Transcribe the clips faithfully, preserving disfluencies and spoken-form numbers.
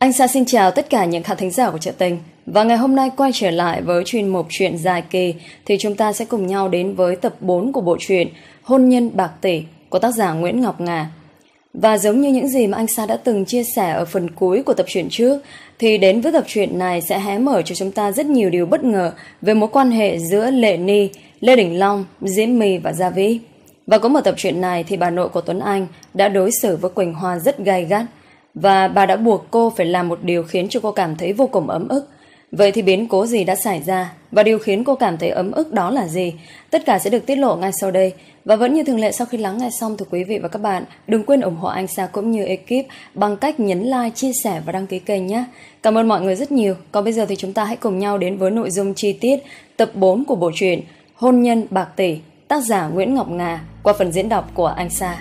Anh Sa xin chào tất cả những khán thính giả của Chợ Tình. Và ngày hôm nay quay trở lại với chuyên mục Chuyện dài kỳ thì chúng ta sẽ cùng nhau đến với tập bốn của bộ truyện Hôn nhân bạc tỷ của tác giả Nguyễn Ngọc Ngà. Và giống như những gì mà anh Sa đã từng chia sẻ ở phần cuối của tập truyện trước, thì đến với tập truyện này sẽ hé mở cho chúng ta rất nhiều điều bất ngờ về mối quan hệ giữa Lệ Ni, Lê Đình Long, Diễm My và Gia Vĩ. Và cũng ở tập truyện này thì bà nội của Tuấn Anh đã đối xử với Quỳnh Hoa rất gay gắt, và bà đã buộc cô phải làm một điều khiến cho cô cảm thấy vô cùng ấm ức. Vậy thì biến cố gì đã xảy ra và điều khiến cô cảm thấy ấm ức đó là gì? Tất cả sẽ được tiết lộ ngay sau đây. Và vẫn như thường lệ, sau khi lắng nghe xong thì quý vị và các bạn đừng quên ủng hộ anh Sa cũng như ekip bằng cách nhấn like, chia sẻ và đăng ký kênh nhé. Cảm ơn mọi người rất nhiều. Còn bây giờ thì chúng ta hãy cùng nhau đến với nội dung chi tiết tập bốn của bộ truyện Hôn nhân bạc tỷ, tác giả Nguyễn Ngọc Ngà, qua phần diễn đọc của anh Sa.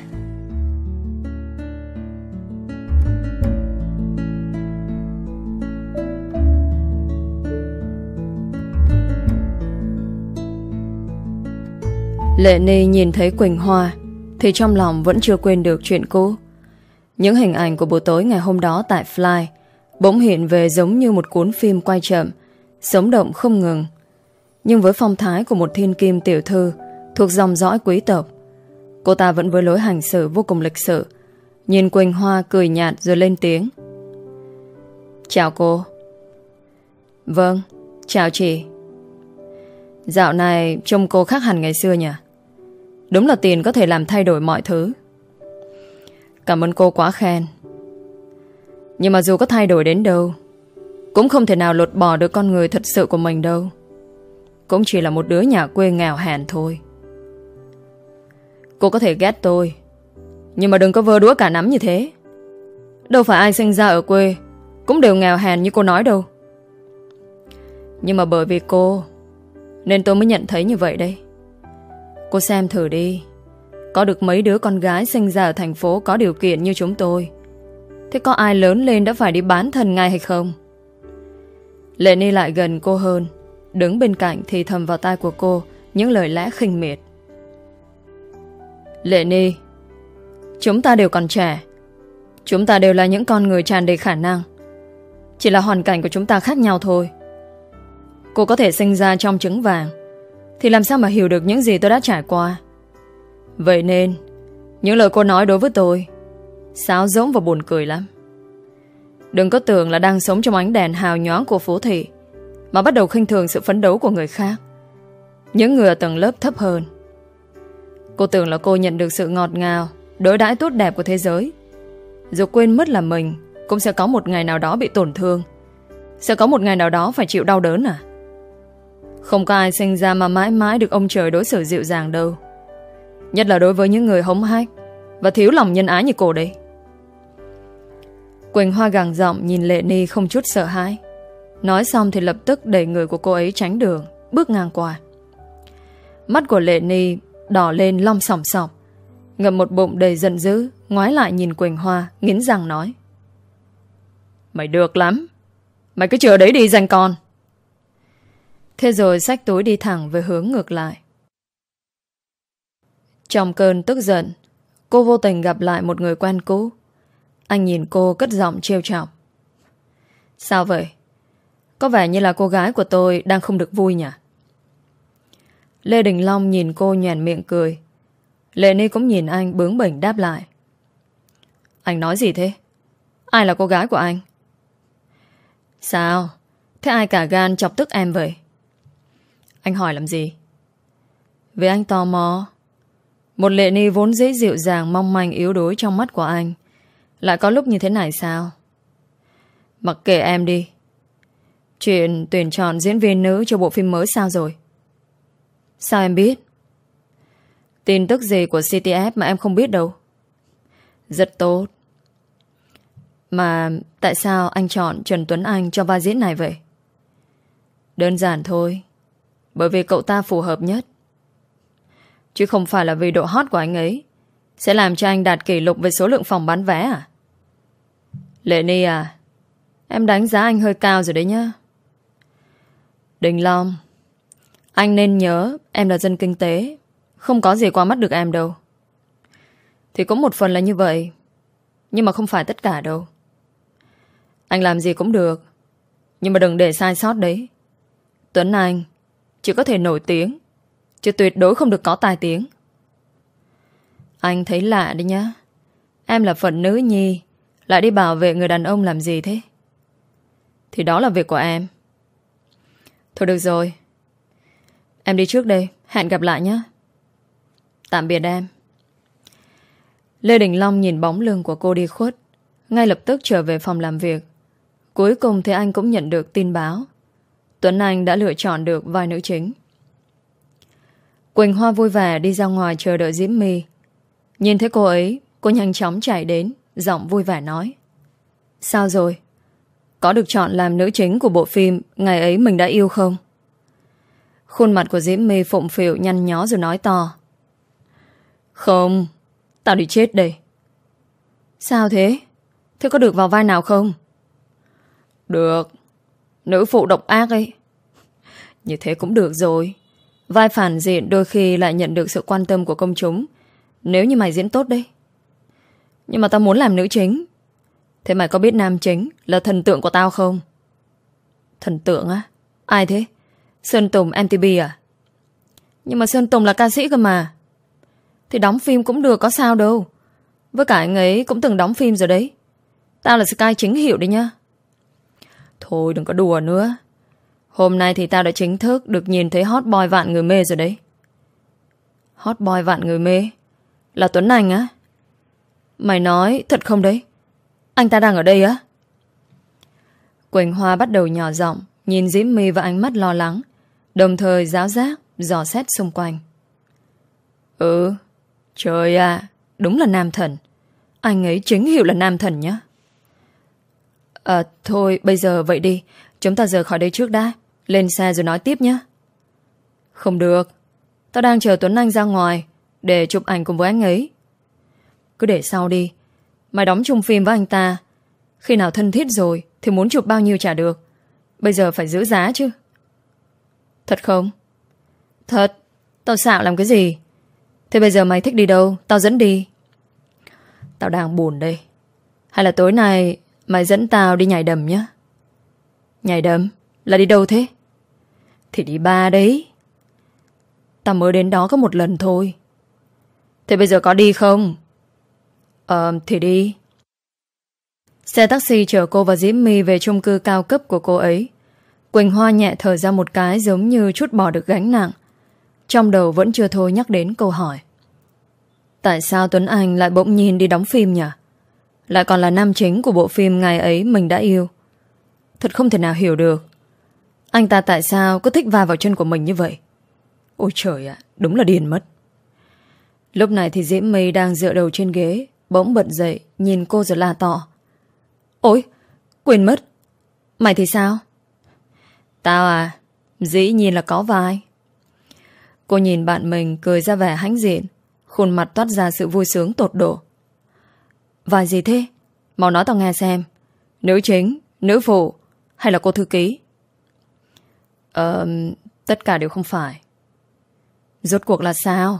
Lệ Ni nhìn thấy Quỳnh Hoa thì trong lòng vẫn chưa quên được chuyện cũ. Những hình ảnh của buổi tối ngày hôm đó tại Fly bỗng hiện về giống như một cuốn phim quay chậm, sống động không ngừng. Nhưng với phong thái của một thiên kim tiểu thư thuộc dòng dõi quý tộc, cô ta vẫn với lối hành xử vô cùng lịch sự, nhìn Quỳnh Hoa cười nhạt rồi lên tiếng. Chào cô. Vâng, chào chị. Dạo này trông cô khác hẳn ngày xưa nhỉ? Đúng là tiền có thể làm thay đổi mọi thứ. Cảm ơn cô quá khen. Nhưng mà dù có thay đổi đến đâu, cũng không thể nào lột bỏ được con người thật sự của mình đâu. Cũng chỉ là một đứa nhà quê nghèo hèn thôi. Cô có thể ghét tôi, nhưng mà đừng có vơ đũa cả nắm như thế. Đâu phải ai sinh ra ở quê cũng đều nghèo hèn như cô nói đâu. Nhưng mà bởi vì cô nên tôi mới nhận thấy như vậy đây. Cô xem thử đi, có được mấy đứa con gái sinh ra ở thành phố có điều kiện như chúng tôi, thế có ai lớn lên đã phải đi bán thân ngay hay không? Lệ Ni lại gần cô hơn, đứng bên cạnh thì thầm vào tai của cô những lời lẽ khinh miệt. Lệ Ni, chúng ta đều còn trẻ, chúng ta đều là những con người tràn đầy khả năng, chỉ là hoàn cảnh của chúng ta khác nhau thôi. Cô có thể sinh ra trong trứng vàng thì làm sao mà hiểu được những gì tôi đã trải qua. Vậy nên những lời cô nói đối với tôi sáo rỗng và buồn cười lắm. Đừng có tưởng là đang sống trong ánh đèn hào nhoáng của phố thị mà bắt đầu khinh thường sự phấn đấu của người khác, những người ở tầng lớp thấp hơn. Cô tưởng là cô nhận được sự ngọt ngào, đối đãi tốt đẹp của thế giới, rồi quên mất là mình cũng sẽ có một ngày nào đó bị tổn thương, sẽ có một ngày nào đó phải chịu đau đớn à? Không có ai sinh ra mà mãi mãi được ông trời đối xử dịu dàng đâu. Nhất là đối với những người hống hách và thiếu lòng nhân ái như cô đấy. Quỳnh Hoa gằn giọng nhìn Lệ Ni không chút sợ hãi. Nói xong thì lập tức đẩy người của cô ấy tránh đường, bước ngang qua. Mắt của Lệ Ni đỏ lên long sòng sọc, ngậm một bụng đầy giận dữ, ngoái lại nhìn Quỳnh Hoa, nghiến răng nói. Mày được lắm, mày cứ chờ đấy đi danh con. Thế rồi xách túi đi thẳng về hướng ngược lại. Trong cơn tức giận, cô vô tình gặp lại một người quen cũ. Anh nhìn cô cất giọng trêu chọc. Sao vậy? Có vẻ như là cô gái của tôi đang không được vui nhỉ? Lê Đình Long nhìn cô nhoẻn miệng cười. Lệ Ni cũng nhìn anh bướng bỉnh đáp lại. Anh nói gì thế? Ai là cô gái của anh? Sao? Thế ai cả gan chọc tức em vậy? Anh hỏi làm gì? Vì anh tò mò. Một Lệ Ni vốn dễ dịu dàng, mong manh yếu đuối trong mắt của anh lại có lúc như thế này sao? Mặc kệ em đi. Chuyện tuyển chọn diễn viên nữ cho bộ phim mới sao rồi? Sao em biết? Tin tức gì của xê tê ép mà em không biết đâu? Rất tốt. Mà tại sao anh chọn Trần Tuấn Anh cho vai diễn này vậy? Đơn giản thôi, bởi vì cậu ta phù hợp nhất, chứ không phải là vì độ hot của anh ấy sẽ làm cho anh đạt kỷ lục về số lượng phòng bán vé à? Lệ Ni à, em đánh giá anh hơi cao rồi đấy nhá. Đình Long, anh nên nhớ em là dân kinh tế, không có gì qua mắt được em đâu. Thì cũng một phần là như vậy, nhưng mà không phải tất cả đâu. Anh làm gì cũng được, nhưng mà đừng để sai sót đấy. Tuấn Anh chỉ có thể nổi tiếng, chứ tuyệt đối không được có tai tiếng. Anh thấy lạ đấy nhá. Em là phận nữ nhi, lại đi bảo vệ người đàn ông làm gì thế? Thì đó là việc của em. Thôi được rồi, em đi trước đây, hẹn gặp lại nhé. Tạm biệt em. Lê Đình Long nhìn bóng lưng của cô đi khuất, ngay lập tức trở về phòng làm việc. Cuối cùng thì anh cũng nhận được tin báo Tuấn Anh đã lựa chọn được vai nữ chính. Quỳnh Hoa vui vẻ đi ra ngoài chờ đợi Diễm My. Nhìn thấy cô ấy, cô nhanh chóng chạy đến, giọng vui vẻ nói: Sao rồi? Có được chọn làm nữ chính của bộ phim Ngày ấy mình đã yêu không? Khuôn mặt của Diễm My phụng phịu nhăn nhó rồi nói to: Không, tao đi chết đây. Sao thế? Thế có được vào vai nào không? Được, nữ phụ độc ác ấy. Như thế cũng được rồi. Vai phản diện đôi khi lại nhận được sự quan tâm của công chúng, nếu như mày diễn tốt đấy. Nhưng mà tao muốn làm nữ chính. Thế mày có biết nam chính là thần tượng của tao không? Thần tượng á? Ai thế? Sơn Tùng em tê bê à? Nhưng mà Sơn Tùng là ca sĩ cơ mà. Thì đóng phim cũng được, có sao đâu. Với cả anh ấy cũng từng đóng phim rồi đấy. Tao là Sky chính hiệu đấy nhá. Thôi đừng có đùa nữa. Hôm nay thì tao đã chính thức được nhìn thấy hot boy vạn người mê rồi đấy. Hot boy vạn người mê? Là Tuấn Anh á? Mày nói thật không đấy? Anh ta đang ở đây á? Quỳnh Hoa bắt đầu nhỏ giọng, nhìn Diễm My và ánh mắt lo lắng, đồng thời giáo giác dò xét xung quanh. Ừ, trời ạ, đúng là nam thần. Anh ấy chính hiệu là nam thần nhá. À, thôi bây giờ vậy đi, chúng ta rời khỏi đây trước đã. Lên xe rồi nói tiếp nhé. Không được, tao đang chờ Tuấn Anh ra ngoài để chụp ảnh cùng với anh ấy. Cứ để sau đi. Mày đóng chung phim với anh ta, khi nào thân thiết rồi thì muốn chụp bao nhiêu trả được. Bây giờ phải giữ giá chứ. Thật không? Thật. Tao xạo làm cái gì? Thế bây giờ mày thích đi đâu, tao dẫn đi. Tao đang buồn đây. Hay là tối nay mày dẫn tao đi nhảy đầm nhé. Nhảy đầm? Là đi đâu thế? Thì đi bar đấy. Tao mới đến đó có một lần thôi. Thế bây giờ có đi không? Ờ thì đi. Xe taxi chở cô và Diễm My về chung cư cao cấp của cô ấy. Quỳnh Hoa nhẹ thở ra một cái, giống như trút bỏ được gánh nặng. Trong đầu vẫn chưa thôi nhắc đến câu hỏi: tại sao Tuấn Anh lại bỗng nhiên đi đóng phim nhỉ? Lại còn là nam chính của bộ phim Ngày ấy mình đã yêu. Thật không thể nào hiểu được. Anh ta tại sao cứ thích va vào chân của mình như vậy? Ôi trời ạ, đúng là điên mất. Lúc này thì Diễm My đang dựa đầu trên ghế, bỗng bật dậy, nhìn cô rồi la to: ôi, quên mất. Mày thì sao? Tao à, dĩ nhiên là có vai. Cô nhìn bạn mình cười ra vẻ hãnh diện, khuôn mặt toát ra sự vui sướng tột độ. Vai gì thế? Mau nói tao nghe xem. Nữ chính, nữ phụ, hay là cô thư ký? Ờ, tất cả đều không phải. Rốt cuộc là sao?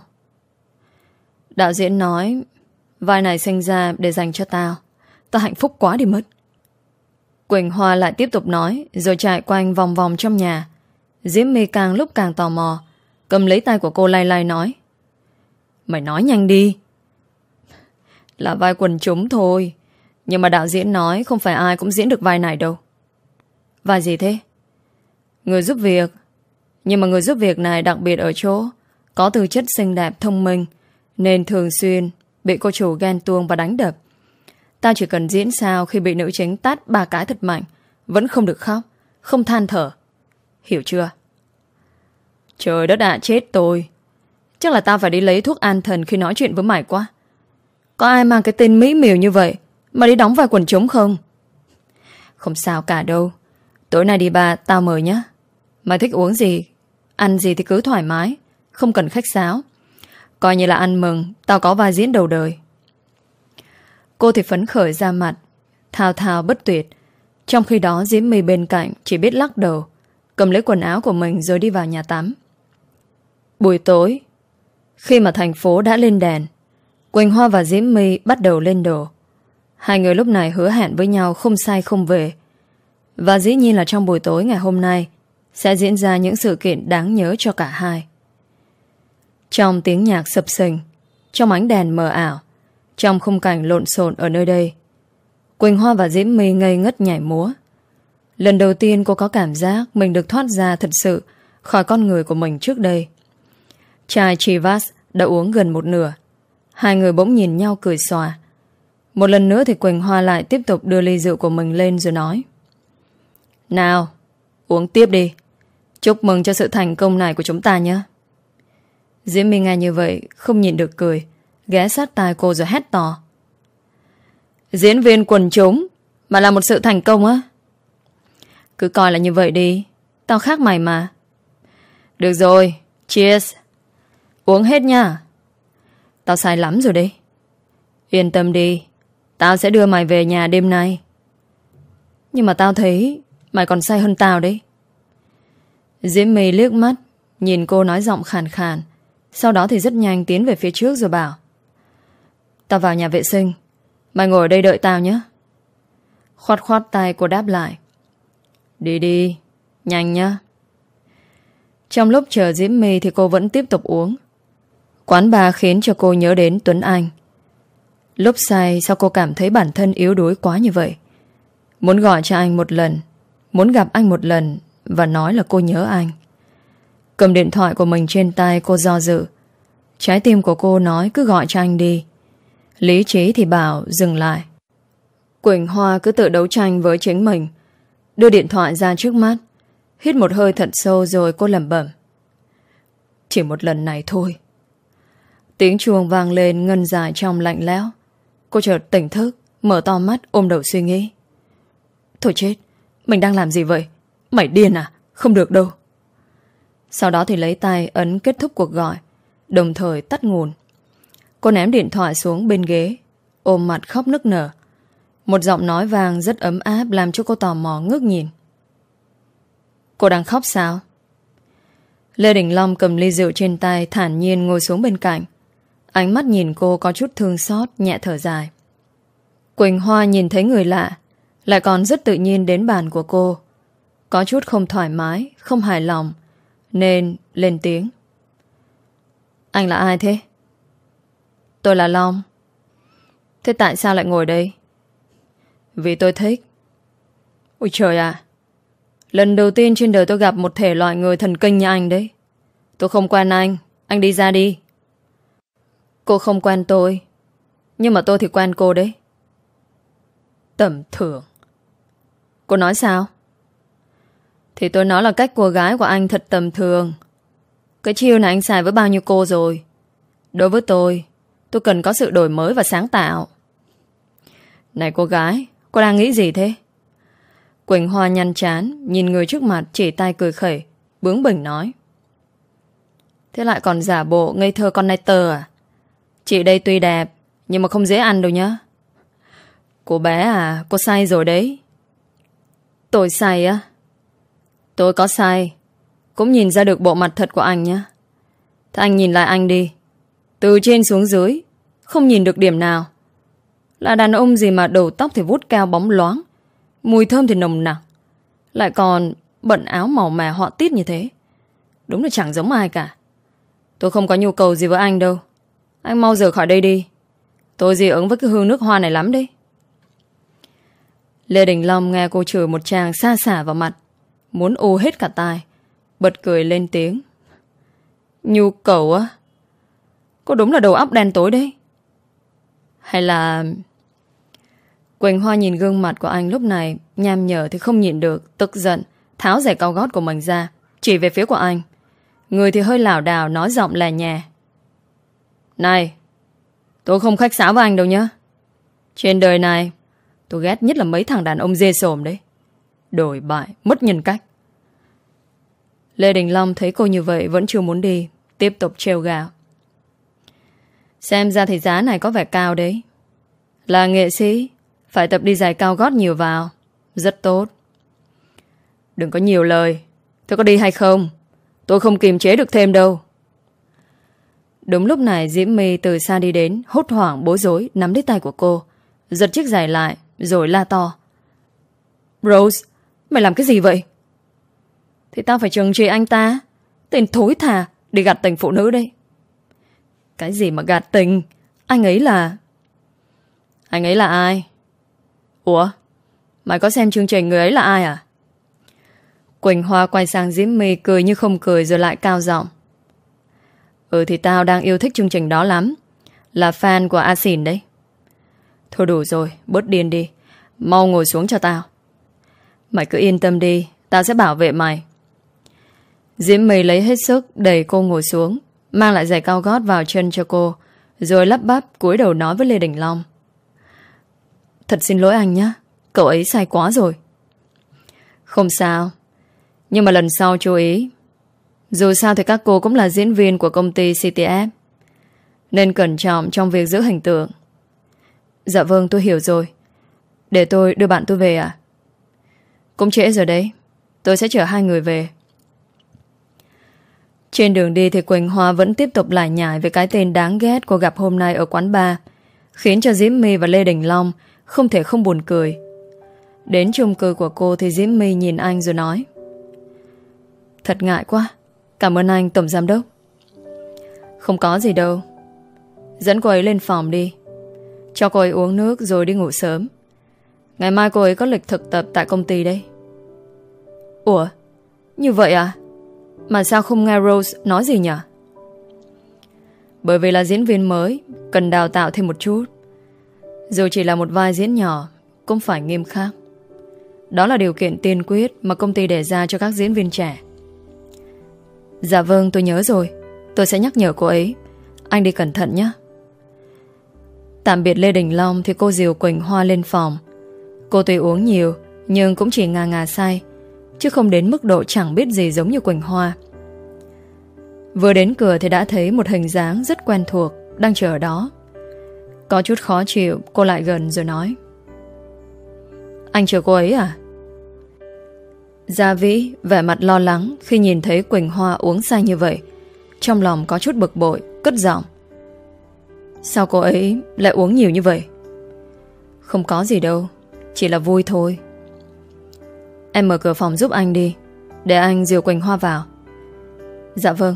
Đạo diễn nói vai này sinh ra để dành cho tao. Tao hạnh phúc quá đi mất. Quỳnh Hoa lại tiếp tục nói, rồi chạy quanh vòng vòng trong nhà. Diễm My càng lúc càng tò mò, cầm lấy tay của cô lay lay nói: mày nói nhanh đi. Là vai quần chúng thôi, nhưng mà đạo diễn nói không phải ai cũng diễn được vai này đâu. Vai gì thế? Người giúp việc. Nhưng mà người giúp việc này đặc biệt ở chỗ có tư chất xinh đẹp thông minh, nên thường xuyên bị cô chủ ghen tuông và đánh đập. Tao chỉ cần diễn sao khi bị nữ chính tát ba cái thật mạnh vẫn không được khóc, không than thở. Hiểu chưa? Trời đất ạ, chết tôi. Chắc là tao phải đi lấy thuốc an thần khi nói chuyện với mày quá. Có ai mang cái tên mỹ miều như vậy mà đi đóng vai quần chúng không? Không sao cả đâu. Tối nay đi bar tao mời nhá. Mày thích uống gì, ăn gì thì cứ thoải mái, không cần khách sáo. Coi như là ăn mừng tao có vai diễn đầu đời. Cô thì phấn khởi ra mặt, thao thao bất tuyệt. Trong khi đó Diễm My bên cạnh chỉ biết lắc đầu, cầm lấy quần áo của mình rồi đi vào nhà tắm. Buổi tối, khi mà thành phố đã lên đèn, Quỳnh Hoa và Diễm My bắt đầu lên đồ. Hai người lúc này hứa hẹn với nhau không sai không về, Và dĩ nhiên là trong buổi tối ngày hôm nay sẽ diễn ra những sự kiện đáng nhớ cho cả hai. Trong tiếng nhạc sập sình, trong ánh đèn mờ ảo, trong khung cảnh lộn xộn ở nơi đây, Quỳnh Hoa và Diễm My ngây ngất nhảy múa. Lần đầu tiên cô có cảm giác mình được thoát ra thật sự khỏi con người của mình trước đây. Chai Chivas đã uống gần một nửa. Hai người bỗng nhìn nhau cười xòa. Một lần nữa thì Quỳnh Hoa lại tiếp tục đưa ly rượu của mình lên rồi nói: Nào, uống tiếp đi. Chúc mừng cho sự thành công này của chúng ta nhé. Diễm My nghe như vậy không nhịn được cười, ghé sát tai cô rồi hét to: Diễn viên quần chúng mà là một sự thành công á? Cứ coi là như vậy đi, tao khác mày mà. Được rồi, cheers. Uống hết nha. Tao say lắm rồi đấy. Yên tâm đi, tao sẽ đưa mày về nhà đêm nay. Nhưng mà tao thấy mày còn say hơn tao đấy. Diễm My liếc mắt nhìn cô nói giọng khàn khàn, sau đó thì rất nhanh tiến về phía trước rồi bảo: Tao vào nhà vệ sinh, mày ngồi ở đây đợi tao nhé. Khoát khoát tay cô đáp lại: Đi đi, nhanh nhá. Trong lúc chờ Diễm My thì cô vẫn tiếp tục uống. Quán bar khiến cho cô nhớ đến Tuấn Anh. Lúc say sao cô cảm thấy bản thân yếu đuối quá như vậy. Muốn gọi cho anh một lần, muốn gặp anh một lần và nói là cô nhớ anh. Cầm điện thoại của mình trên tay, cô do dự. Trái tim của cô nói cứ gọi cho anh đi. Lý trí thì bảo dừng lại. Quỳnh Hoa cứ tự đấu tranh với chính mình, đưa điện thoại ra trước mắt, hít một hơi thật sâu rồi cô lẩm bẩm: Chỉ một lần này thôi. Tiếng chuông vang lên ngân dài trong lạnh lẽo. Cô chợt tỉnh thức, mở to mắt ôm đầu suy nghĩ: Thôi chết, mình đang làm gì vậy? Mày điên à? Không được đâu. Sau đó thì lấy tay ấn kết thúc cuộc gọi, đồng thời tắt nguồn. Cô ném điện thoại xuống bên ghế, ôm mặt khóc nức nở. Một giọng nói vang rất ấm áp làm cho cô tò mò ngước nhìn. Cô đang khóc sao? Lê Đình Long cầm ly rượu trên tay, thản nhiên ngồi xuống bên cạnh. Ánh mắt nhìn cô có chút thương xót, nhẹ thở dài. Quỳnh Hoa nhìn thấy người lạ, lại còn rất tự nhiên đến bàn của cô. Có chút không thoải mái, không hài lòng, nên lên tiếng: Anh là ai thế? Tôi là Long. Thế tại sao lại ngồi đây? Vì tôi thích. Ôi trời à, lần đầu tiên trên đời tôi gặp một thể loại người thần kinh như anh đấy. Tôi không quen anh, anh đi ra đi. Cô không quen tôi, nhưng mà tôi thì quen cô đấy. Tầm thường. Cô nói sao? Thì tôi nói là cách cô gái của anh thật tầm thường. Cái chiêu này anh xài với bao nhiêu cô rồi. Đối với tôi, tôi cần có sự đổi mới và sáng tạo. Này cô gái, cô đang nghĩ gì thế? Quỳnh Hoa nhăn chán, nhìn người trước mặt chỉ tay cười khẩy, bướng bỉnh nói: Thế lại còn giả bộ ngây thơ con nai tơ à? Chị đây tuy đẹp, nhưng mà không dễ ăn đâu nhá. Cô bé à, cô say rồi đấy. Tôi say á? Tôi có say, cũng nhìn ra được bộ mặt thật của anh nhá. Thế anh nhìn lại anh đi. Từ trên xuống dưới, không nhìn được điểm nào. Là đàn ông gì mà đầu tóc thì vuốt cao bóng loáng, mùi thơm thì nồng nặc, lại còn bận áo màu mè họa tiết như thế. Đúng là chẳng giống ai cả. Tôi không có nhu cầu gì với anh đâu. Anh mau rời khỏi đây đi. Tôi dị ứng với cái hương nước hoa này lắm đấy. Lê Đình Long nghe cô chửi một tràng xa xả vào mặt, muốn ô hết cả tai, bật cười lên tiếng: Nhu cầu á? Cô đúng là đầu óc đen tối đấy. Hay là... Quỳnh Hoa nhìn gương mặt của anh lúc này, nham nhở thì không nhịn được, tức giận, tháo giày cao gót của mình ra, chỉ về phía của anh. Người thì hơi lảo đảo, nói giọng lè nhè: Này, tôi không khách sáo với anh đâu nhá. Trên đời này, tôi ghét nhất là mấy thằng đàn ông dê sồm đấy. Đổi bại, mất nhân cách. Lê Đình Long thấy cô như vậy vẫn chưa muốn đi, tiếp tục trêu gào: Xem ra thì giá này có vẻ cao đấy. Là nghệ sĩ, phải tập đi giày cao gót nhiều vào. Rất tốt. Đừng có nhiều lời. Tôi có đi hay không? Tôi không kiềm chế được thêm đâu. Đúng lúc này Diễm My từ xa đi đến, hốt hoảng bối rối nắm lấy tay của cô, giật chiếc giày lại rồi la to: Rose, Mày làm cái gì vậy? Thì tao phải trừng trị anh ta. Tên thối thà đi gạt tình phụ nữ đây. Cái gì mà gạt tình? Anh ấy là... Anh ấy là ai? Ủa? Mày có xem chương trình người ấy là ai à? Quỳnh Hoa quay sang Diễm My cười như không cười rồi lại cao giọng. Ừ thì tao đang yêu thích chương trình đó lắm. Là fan của A Xìn đấy. Thôi đủ rồi, bớt điên đi. Mau ngồi xuống cho tao. Mày cứ yên tâm đi, tao sẽ bảo vệ mày. Diễm My lấy hết sức đẩy cô ngồi xuống, mang lại giày cao gót vào chân cho cô, rồi lắp bắp cúi đầu nói với Lê Đình Long. Thật xin lỗi anh nhé, cậu ấy sai quá rồi. Không sao, nhưng mà lần sau chú ý. Dù sao thì các cô cũng là diễn viên của công ty xê tê ép, nên cẩn trọng trong việc giữ hình tượng. Dạ vâng, tôi hiểu rồi. Để tôi đưa bạn tôi về à? Cũng trễ rồi đấy, tôi sẽ chở hai người về. Trên đường đi thì Quỳnh Hoa vẫn tiếp tục lải nhải về cái tên đáng ghét cô gặp hôm nay ở quán bar, khiến cho Diễm My và Lê Đình Long không thể không buồn cười. Đến chung cư của cô thì Diễm My nhìn anh rồi nói. Thật ngại quá. Cảm ơn anh tổng giám đốc. Không có gì đâu. Dẫn cô ấy lên phòng đi, cho cô ấy uống nước rồi đi ngủ sớm. Ngày mai cô ấy có lịch thực tập tại công ty đấy. Ủa? Như vậy à? Mà sao không nghe Rose nói gì nhỉ? Bởi vì là diễn viên mới, cần đào tạo thêm một chút. Dù chỉ là một vai diễn nhỏ, cũng phải nghiêm khắc. Đó là điều kiện tiên quyết mà công ty đề ra cho các diễn viên trẻ. Dạ vâng, tôi nhớ rồi. Tôi sẽ nhắc nhở cô ấy. Anh đi cẩn thận nhé. Tạm biệt Lê Đình Long thì cô dìu Quỳnh Hoa lên phòng. Cô tuy uống nhiều, nhưng cũng chỉ ngà ngà say, chứ không đến mức độ chẳng biết gì giống như Quỳnh Hoa. Vừa đến cửa thì đã thấy một hình dáng rất quen thuộc đang chờ ở đó. Có chút khó chịu, cô lại gần rồi nói. Anh chờ cô ấy à? Gia Vĩ vẻ mặt lo lắng khi nhìn thấy Quỳnh Hoa uống say như vậy. Trong lòng có chút bực bội, cất giọng. Sao cô ấy lại uống nhiều như vậy? Không có gì đâu, chỉ là vui thôi. Em mở cửa phòng giúp anh đi, để anh dìu Quỳnh Hoa vào. Dạ vâng.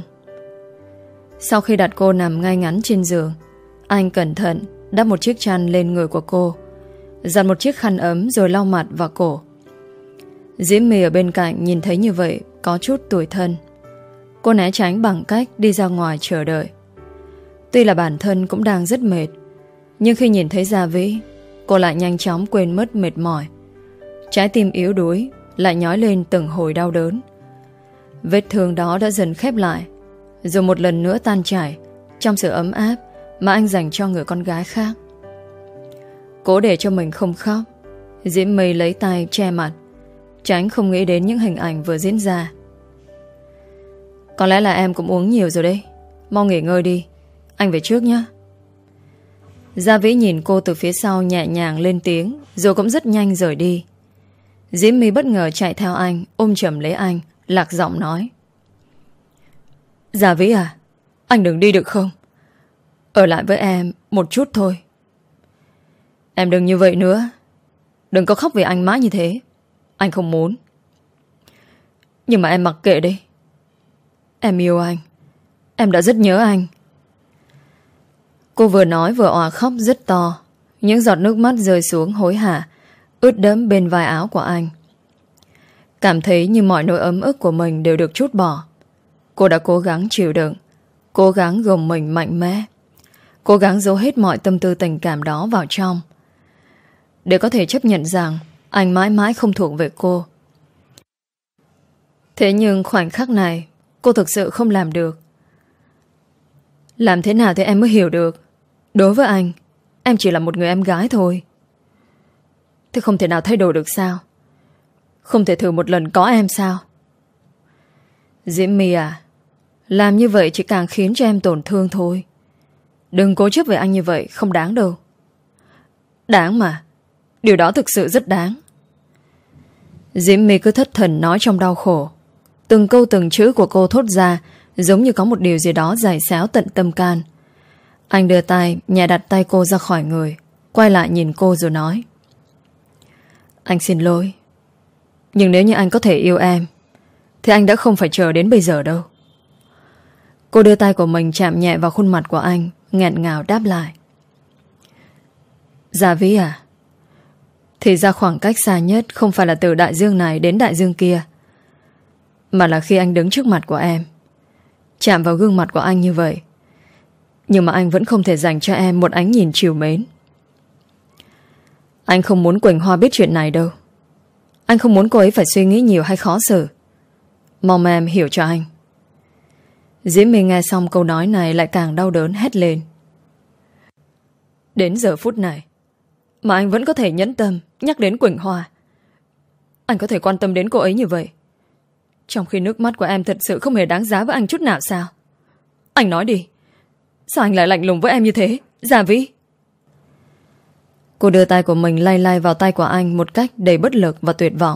Sau khi đặt cô nằm ngay ngắn trên giường, anh cẩn thận đắp một chiếc chăn lên người của cô, giặt một chiếc khăn ấm rồi lau mặt và cổ. Diễm My ở bên cạnh nhìn thấy như vậy có chút tủi thân. Cô né tránh bằng cách đi ra ngoài chờ đợi. Tuy là bản thân cũng đang rất mệt, nhưng khi nhìn thấy Gia Vĩ, cô lại nhanh chóng quên mất mệt mỏi. Trái tim yếu đuối lại nhói lên từng hồi đau đớn. Vết thương đó đã dần khép lại, rồi một lần nữa tan chảy trong sự ấm áp mà anh dành cho người con gái khác. Cố để cho mình không khóc, Diễm My lấy tay che mặt, tránh không nghĩ đến những hình ảnh vừa diễn ra. Có lẽ là em cũng uống nhiều rồi đấy. Mau nghỉ ngơi đi, anh về trước nhé. Gia Vĩ nhìn cô từ phía sau nhẹ nhàng lên tiếng, rồi cũng rất nhanh rời đi. Diễm My bất ngờ chạy theo anh, ôm chầm lấy anh, lạc giọng nói. Gia Vĩ à, anh đừng đi được không? Ở lại với em một chút thôi. Em đừng như vậy nữa. Đừng có khóc vì anh mãi như thế. Anh không muốn. Nhưng mà em mặc kệ đi. Em yêu anh. Em đã rất nhớ anh. Cô vừa nói vừa òa khóc rất to. Những giọt nước mắt rơi xuống hối hả, ướt đẫm bên vai áo của anh. Cảm thấy như mọi nỗi ấm ức của mình đều được trút bỏ. Cô đã cố gắng chịu đựng, cố gắng gồng mình mạnh mẽ, cố gắng giấu hết mọi tâm tư tình cảm đó vào trong, để có thể chấp nhận rằng anh mãi mãi không thuộc về cô. Thế nhưng khoảnh khắc này cô thực sự không làm được. Làm thế nào thì em mới hiểu được, đối với anh, em chỉ là một người em gái thôi. Thế không thể nào thay đổi được sao? Không thể thử một lần có em sao? Diễm My à, làm như vậy chỉ càng khiến cho em tổn thương thôi. Đừng cố chấp về anh như vậy, không đáng đâu. Đáng mà, điều đó thực sự rất đáng. Diễm My cứ thất thần nói trong đau khổ. Từng câu từng chữ của cô thốt ra giống như có một điều gì đó giày xéo tận tâm can. Anh đưa tay nhẹ đặt tay cô ra khỏi người, quay lại nhìn cô rồi nói. Anh xin lỗi. Nhưng nếu như anh có thể yêu em thì anh đã không phải chờ đến bây giờ đâu. Cô đưa tay của mình chạm nhẹ vào khuôn mặt của anh, nghẹn ngào đáp lại. Dạ Vy à, thì ra khoảng cách xa nhất không phải là từ đại dương này đến đại dương kia, mà là khi anh đứng trước mặt của em, chạm vào gương mặt của anh như vậy. Nhưng mà anh vẫn không thể dành cho em một ánh nhìn trìu mến. Anh không muốn Quỳnh Hoa biết chuyện này đâu. Anh không muốn cô ấy phải suy nghĩ nhiều hay khó xử. Mong em hiểu cho anh. Diễm My nghe xong câu nói này lại càng đau đớn hét lên. Đến giờ phút này mà anh vẫn có thể nhẫn tâm nhắc đến Quỳnh Hoa. Anh có thể quan tâm đến cô ấy như vậy, trong khi nước mắt của em thật sự không hề đáng giá với anh chút nào sao? Anh nói đi, sao anh lại lạnh lùng với em như thế, Gia Vy? Cô đưa tay của mình lay lay vào tay của anh một cách đầy bất lực và tuyệt vọng.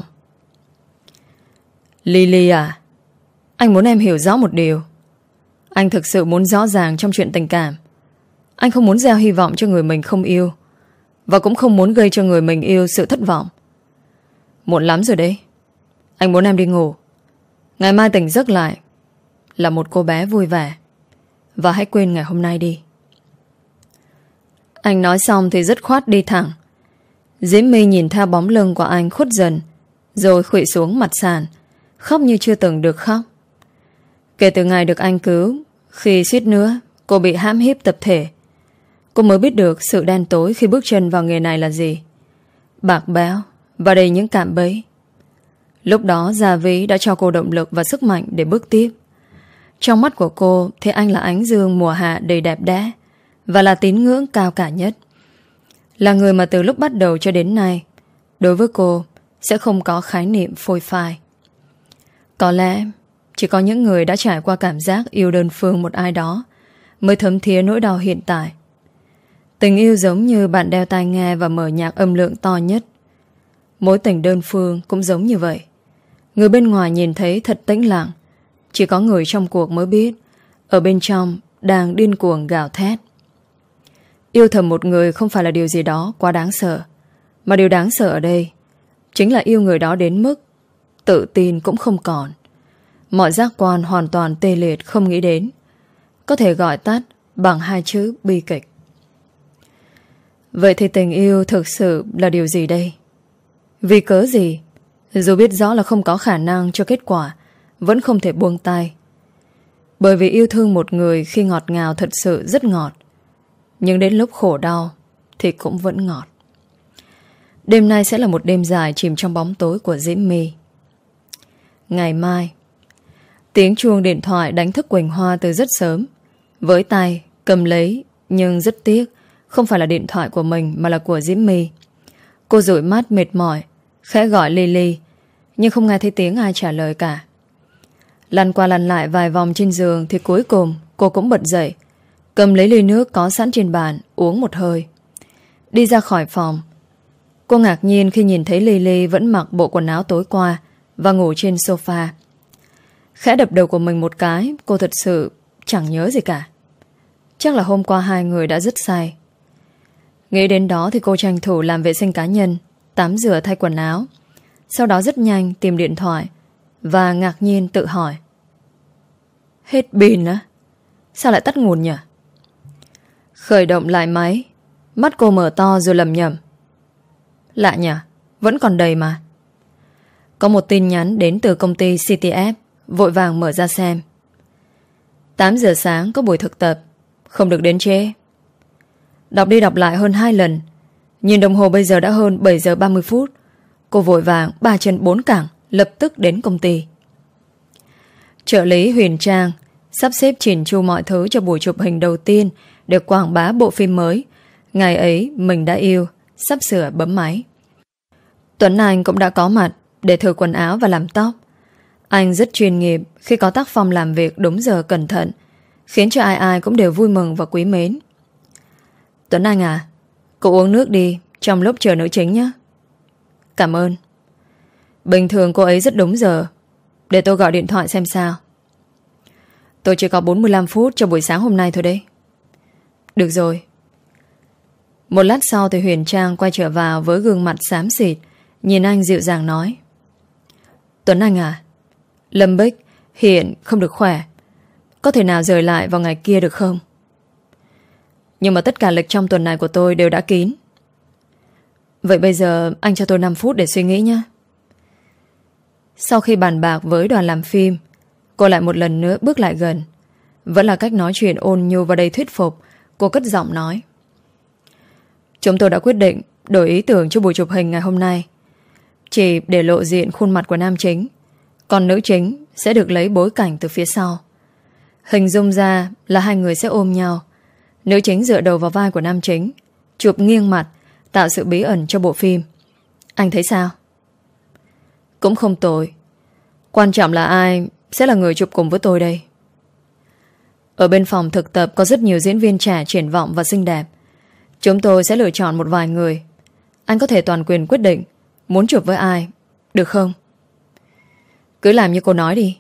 Lily à, anh muốn em hiểu rõ một điều. Anh thực sự muốn rõ ràng trong chuyện tình cảm. Anh không muốn gieo hy vọng cho người mình không yêu, và cũng không muốn gây cho người mình yêu sự thất vọng. Muộn lắm rồi đấy. Anh muốn em đi ngủ. Ngày mai tỉnh giấc lại là một cô bé vui vẻ. Và hãy quên ngày hôm nay đi. Anh nói xong thì dứt khoát đi thẳng. Diễm My nhìn theo bóng lưng của anh khuất dần, rồi khuỵu xuống mặt sàn, khóc như chưa từng được khóc. Kể từ ngày được anh cứu, khi suýt nữa cô bị hãm hiếp tập thể, cô mới biết được sự đen tối khi bước chân vào nghề này là gì. Bạc bẽo và đầy những cạm bẫy. Lúc đó Gia Vy đã cho cô động lực và sức mạnh để bước tiếp. Trong mắt của cô thì anh là ánh dương mùa hạ đầy đẹp đẽ, và là tín ngưỡng cao cả nhất. Là người mà từ lúc bắt đầu cho đến nay, đối với cô sẽ không có khái niệm phôi phai. Có lẽ chỉ có những người đã trải qua cảm giác yêu đơn phương một ai đó mới thấm thía nỗi đau hiện tại. Tình yêu giống như bạn đeo tai nghe và mở nhạc âm lượng to nhất. Mối tình đơn phương cũng giống như vậy. Người bên ngoài nhìn thấy thật tĩnh lặng, chỉ có người trong cuộc mới biết ở bên trong đang điên cuồng gào thét. Yêu thầm một người không phải là điều gì đó quá đáng sợ, mà điều đáng sợ ở đây chính là yêu người đó đến mức tự tin cũng không còn. Mọi giác quan hoàn toàn tê liệt, không nghĩ đến. Có thể gọi tắt bằng hai chữ bi kịch. Vậy thì tình yêu thực sự là điều gì đây? Vì cớ gì, dù biết rõ là không có khả năng cho kết quả, vẫn không thể buông tay? Bởi vì yêu thương một người khi ngọt ngào thật sự rất ngọt, nhưng đến lúc khổ đau thì cũng vẫn ngọt. Đêm nay sẽ là một đêm dài chìm trong bóng tối của Diễm My. Ngày mai, tiếng chuông điện thoại đánh thức Quỳnh Hoa từ rất sớm. Với tay cầm lấy, nhưng rất tiếc không phải là điện thoại của mình mà là của Diễm My. Cô dụi mắt mệt mỏi, khẽ gọi Lily, nhưng không nghe thấy tiếng ai trả lời cả. Lăn qua lăn lại vài vòng trên giường thì cuối cùng cô cũng bật dậy, cầm lấy ly nước có sẵn trên bàn, uống một hơi. Đi ra khỏi phòng. Cô ngạc nhiên khi nhìn thấy Lily vẫn mặc bộ quần áo tối qua và ngủ trên sofa. Khẽ đập đầu của mình một cái, cô thật sự chẳng nhớ gì cả. Chắc là hôm qua hai người đã rất say. Nghĩ đến đó thì cô tranh thủ làm vệ sinh cá nhân, tắm rửa thay quần áo. Sau đó rất nhanh tìm điện thoại và ngạc nhiên tự hỏi: hết pin á? Sao lại tắt nguồn nhỉ? Khởi động lại máy, mắt cô mở to rồi lẩm nhẩm: lạ nhỉ, vẫn còn đầy mà. Có một tin nhắn đến từ công ty xê tê ép. Vội vàng mở ra xem. Tám giờ sáng có buổi thực tập, không được đến trễ. Đọc đi đọc lại hơn hai lần, nhìn đồng hồ bây giờ đã hơn bảy giờ ba mươi phút. Cô vội vàng ba chân bốn cẳng lập tức đến công ty. Trợ lý Huyền Trang sắp xếp chỉn chu mọi thứ cho buổi chụp hình đầu tiên để quảng bá bộ phim mới Ngày Ấy Mình Đã Yêu sắp sửa bấm máy. Tuấn Anh cũng đã có mặt để thử quần áo và làm tóc. Anh rất chuyên nghiệp khi có tác phong làm việc đúng giờ cẩn thận, khiến cho ai ai cũng đều vui mừng và quý mến. Tuấn Anh à, cô uống nước đi trong lúc chờ nữ chính nhé. Cảm ơn. Bình thường cô ấy rất đúng giờ. Để tôi gọi điện thoại xem sao. Tôi chỉ có bốn mươi lăm phút cho buổi sáng hôm nay thôi đấy. Được rồi. Một lát sau thì Huyền Trang quay trở vào với gương mặt xám xịt, nhìn anh dịu dàng nói: Tuấn Anh à, Lâm Bích hiện không được khỏe. Có thể nào rời lại vào ngày kia được không? Nhưng mà tất cả lịch trong tuần này của tôi đều đã kín. Vậy bây giờ anh cho tôi năm phút để suy nghĩ nhé. Sau khi bàn bạc với đoàn làm phim, cô lại một lần nữa bước lại gần. Vẫn là cách nói chuyện ôn nhu và đầy thuyết phục. Cô cất giọng nói: chúng tôi đã quyết định đổi ý tưởng cho buổi chụp hình ngày hôm nay, chỉ để lộ diện khuôn mặt của nam chính, còn nữ chính sẽ được lấy bối cảnh từ phía sau. Hình dung ra là hai người sẽ ôm nhau, nữ chính dựa đầu vào vai của nam chính, chụp nghiêng mặt, tạo sự bí ẩn cho bộ phim. Anh thấy sao? Cũng không tồi. Quan trọng là ai sẽ là người chụp cùng với tôi đây. Ở bên phòng thực tập có rất nhiều diễn viên trẻ triển vọng và xinh đẹp. Chúng tôi sẽ lựa chọn một vài người. Anh có thể toàn quyền quyết định muốn chụp với ai, được không? Cứ làm như cô nói đi.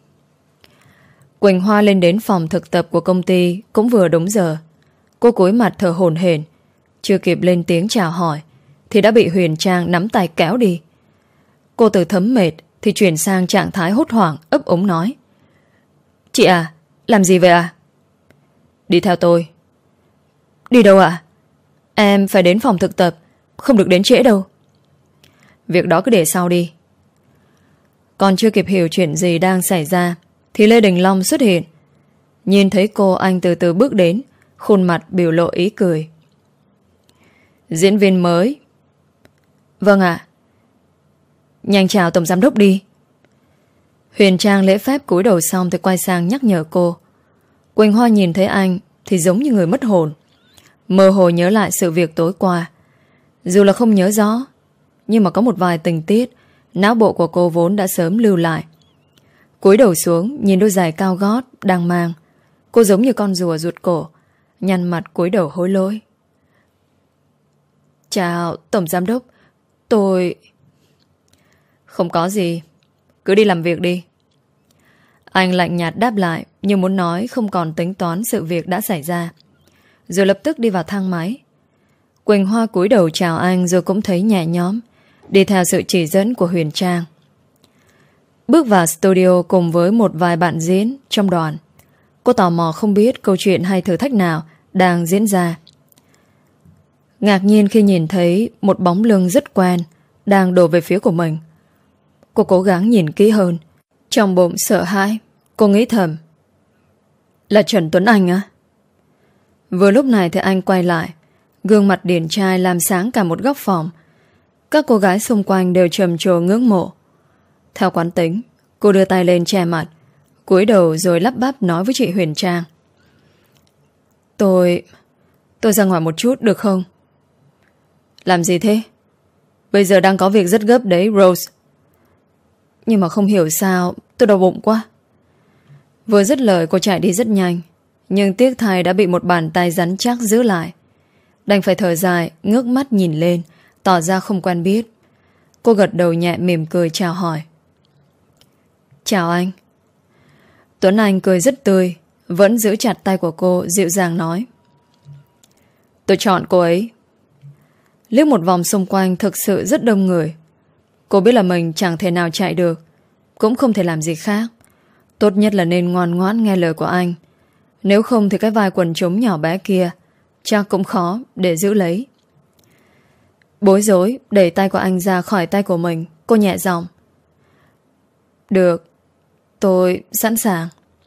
Quỳnh Hoa lên đến phòng thực tập của công ty cũng vừa đúng giờ. Cô cúi mặt thở hổn hển, chưa kịp lên tiếng chào hỏi thì đã bị Huyền Trang nắm tay kéo đi. Cô từ thấm mệt thì chuyển sang trạng thái hốt hoảng, ấp úng nói: chị à, làm gì vậy à? Đi theo tôi. Đi đâu ạ? À? Em phải đến phòng thực tập, không được đến trễ đâu. Việc đó cứ để sau đi. Còn chưa kịp hiểu chuyện gì đang xảy ra thì Lê Đình Long xuất hiện. Nhìn thấy cô, anh từ từ bước đến, khuôn mặt biểu lộ ý cười. Diễn viên mới. Vâng ạ. Nhanh chào tổng giám đốc đi. Huyền Trang lễ phép cúi đầu xong thì quay sang nhắc nhở cô. Quỳnh Hoa nhìn thấy anh thì giống như người mất hồn, mơ hồ nhớ lại sự việc tối qua. Dù là không nhớ rõ, nhưng mà có một vài tình tiết não bộ của cô vốn đã sớm lưu lại. Cúi đầu xuống nhìn đôi giày cao gót đang mang, cô giống như con rùa ruột cổ, nhăn mặt cúi đầu hối lỗi. Chào tổng giám đốc, tôi... Không có gì, cứ đi làm việc đi. Anh lạnh nhạt đáp lại, như muốn nói không còn tính toán sự việc đã xảy ra, rồi lập tức đi vào thang máy. Quỳnh Hoa cúi đầu chào anh rồi cũng thấy nhẹ nhõm, đi theo sự chỉ dẫn của Huyền Trang. Bước vào studio cùng với một vài bạn diễn trong đoàn. Cô tò mò không biết câu chuyện hay thử thách nào đang diễn ra. Ngạc nhiên khi nhìn thấy một bóng lưng rất quen đang đổ về phía của mình. Cô cố gắng nhìn kỹ hơn. Trong bụng sợ hãi, cô nghĩ thầm: là Trần Tuấn Anh á? Vừa lúc này thì anh quay lại, gương mặt điển trai làm sáng cả một góc phòng. Các cô gái xung quanh đều trầm trồ ngưỡng mộ. Theo quán tính, cô đưa tay lên che mặt, cúi đầu rồi lắp bắp nói với chị Huyền Trang: Tôi... tôi ra ngoài một chút được không? Làm gì thế? Bây giờ đang có việc rất gấp đấy Rose. Nhưng mà không hiểu sao tôi đau bụng quá. Vừa dứt lời cô chạy đi rất nhanh, nhưng tiếc thay đã bị một bàn tay rắn chắc giữ lại. Đành phải thở dài, ngước mắt nhìn lên, tỏ ra không quen biết. Cô gật đầu nhẹ mỉm cười chào hỏi. Chào anh. Tuấn Anh cười rất tươi, vẫn giữ chặt tay của cô, dịu dàng nói: Tôi chọn cô ấy. Liếc một vòng xung quanh thực sự rất đông người. Cô biết là mình chẳng thể nào chạy được, cũng không thể làm gì khác. Tốt nhất là nên ngoan ngoãn nghe lời của anh. Nếu không thì cái vai quần chúng nhỏ bé kia chắc cũng khó để giữ lấy. Bối rối đẩy tay của anh ra khỏi tay của mình. Cô nhẹ giọng: Được, tôi sẵn sàng.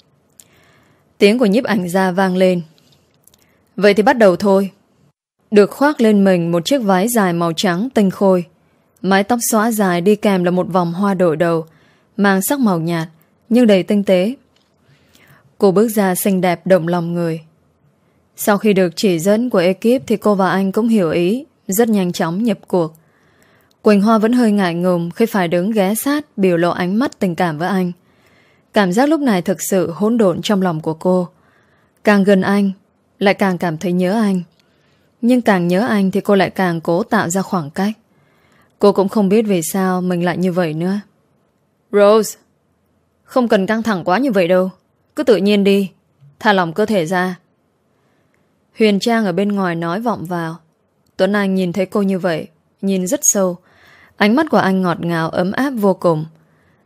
Tiếng của nhiếp ảnh gia vang lên. Vậy thì bắt đầu thôi. Được khoác lên mình một chiếc váy dài màu trắng tinh khôi, mái tóc xõa dài đi kèm là một vòng hoa đội đầu mang sắc màu nhạt nhưng đầy tinh tế. Cô bước ra xinh đẹp động lòng người. Sau khi được chỉ dẫn của ekip thì cô và anh cũng hiểu ý, rất nhanh chóng nhập cuộc. Quỳnh Hoa vẫn hơi ngại ngùng khi phải đứng ghé sát biểu lộ ánh mắt tình cảm với anh. Cảm giác lúc này thực sự hỗn độn trong lòng của cô. Càng gần anh lại càng cảm thấy nhớ anh, nhưng càng nhớ anh thì cô lại càng cố tạo ra khoảng cách. Cô cũng không biết vì sao mình lại như vậy nữa. Rose, không cần căng thẳng quá như vậy đâu, cứ tự nhiên đi, thả lỏng cơ thể ra. Huyền Trang ở bên ngoài nói vọng vào. Tuấn Anh nhìn thấy cô như vậy, nhìn rất sâu. Ánh mắt của anh ngọt ngào ấm áp vô cùng.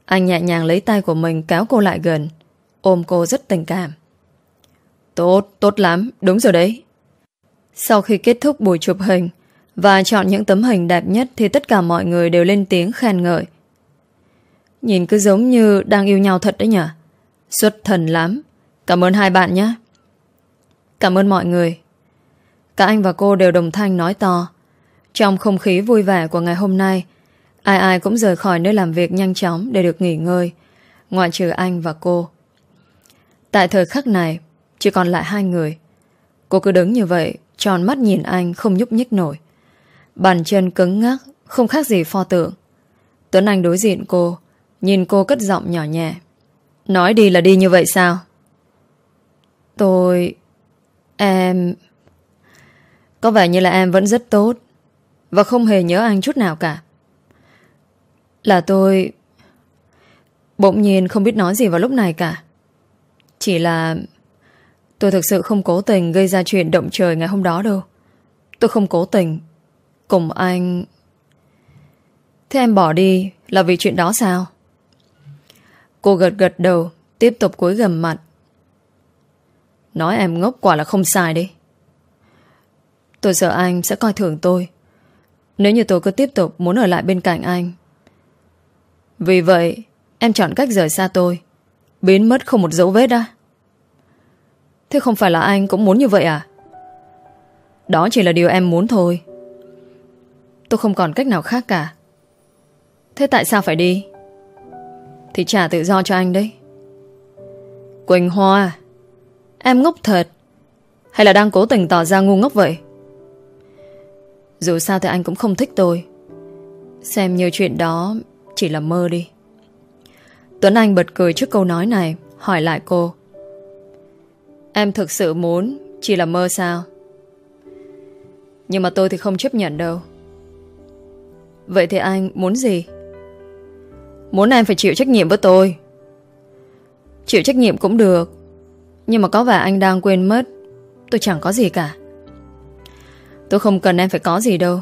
Anh nhẹ nhàng lấy tay của mình kéo cô lại gần, ôm cô rất tình cảm. Tốt, tốt lắm, đúng rồi đấy. Sau khi kết thúc buổi chụp hình và chọn những tấm hình đẹp nhất thì tất cả mọi người đều lên tiếng khen ngợi. Nhìn cứ giống như đang yêu nhau thật đấy nhỉ. Xuất thần lắm. Cảm ơn hai bạn nhé. Cảm ơn mọi người. Cả anh và cô đều đồng thanh nói to. Trong không khí vui vẻ của ngày hôm nay, ai ai cũng rời khỏi nơi làm việc nhanh chóng để được nghỉ ngơi, ngoại trừ anh và cô. Tại thời khắc này, chỉ còn lại hai người. Cô cứ đứng như vậy, tròn mắt nhìn anh không nhúc nhích nổi. Bàn chân cứng ngắc, không khác gì pho tượng. Tuấn Anh đối diện cô, nhìn cô cất giọng nhỏ nhẹ. Nói đi là đi như vậy sao? Tôi... Em... Có vẻ như là em vẫn rất tốt và không hề nhớ anh chút nào cả. Là tôi... Bỗng nhiên không biết nói gì vào lúc này cả. Chỉ là... Tôi thực sự không cố tình gây ra chuyện động trời ngày hôm đó đâu. Tôi không cố tình. Cùng anh... Thế em bỏ đi là vì chuyện đó sao? Cô gật gật đầu, tiếp tục cúi gằm mặt. Nói em ngốc quả là không sai đấy. Tôi sợ anh sẽ coi thường tôi nếu như tôi cứ tiếp tục muốn ở lại bên cạnh anh. Vì vậy em chọn cách rời xa tôi, biến mất không một dấu vết á. Thế không phải là anh cũng muốn như vậy à? Đó chỉ là điều em muốn thôi. Tôi không còn cách nào khác cả. Thế tại sao phải đi? Thì trả tự do cho anh đấy. Quỳnh Hoa, em ngốc thật hay là đang cố tình tỏ ra ngu ngốc vậy? Dù sao thì anh cũng không thích tôi. Xem như chuyện đó chỉ là mơ đi. Tuấn Anh bật cười trước câu nói này, hỏi lại cô. Em thực sự muốn chỉ là mơ sao? Nhưng mà tôi thì không chấp nhận đâu. Vậy thì anh muốn gì? Muốn em phải chịu trách nhiệm với tôi. Chịu trách nhiệm cũng được, nhưng mà có vẻ anh đang quên mất tôi chẳng có gì cả. Tôi không cần em phải có gì đâu.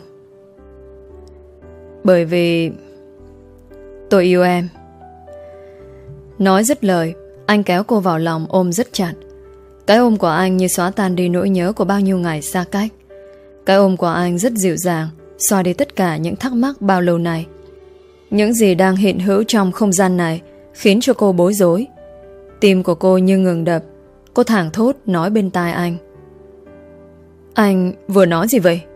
Bởi vì tôi yêu em. Nói dứt lời, anh kéo cô vào lòng ôm rất chặt. Cái ôm của anh như xóa tan đi nỗi nhớ của bao nhiêu ngày xa cách. Cái ôm của anh rất dịu dàng, xóa đi tất cả những thắc mắc bao lâu nay. Những gì đang hiện hữu trong không gian này khiến cho cô bối rối. Tim của cô như ngừng đập. Cô thảng thốt nói bên tai anh. Anh vừa nói gì vậy?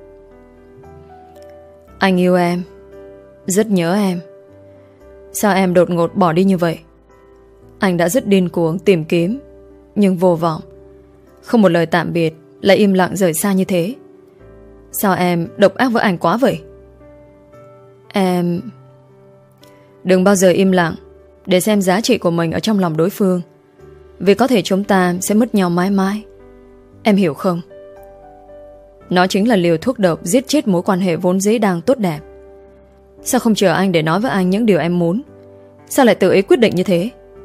Anh yêu em, rất nhớ em. Sao em đột ngột bỏ đi như vậy? Anh đã rất điên cuồng tìm kiếm, nhưng vô vọng. Không một lời tạm biệt, lại im lặng rời xa như thế. Sao em độc ác với anh quá vậy? Em... Đừng bao giờ im lặng để xem giá trị của mình ở trong lòng đối phương. Vì có thể chúng ta sẽ mất nhau mãi mãi. Em hiểu không? Nó chính là liều thuốc độc giết chết mối quan hệ vốn dĩ đang tốt đẹp. Sao không chờ anh để nói với anh những điều em muốn? Sao lại tự ý quyết định như thế?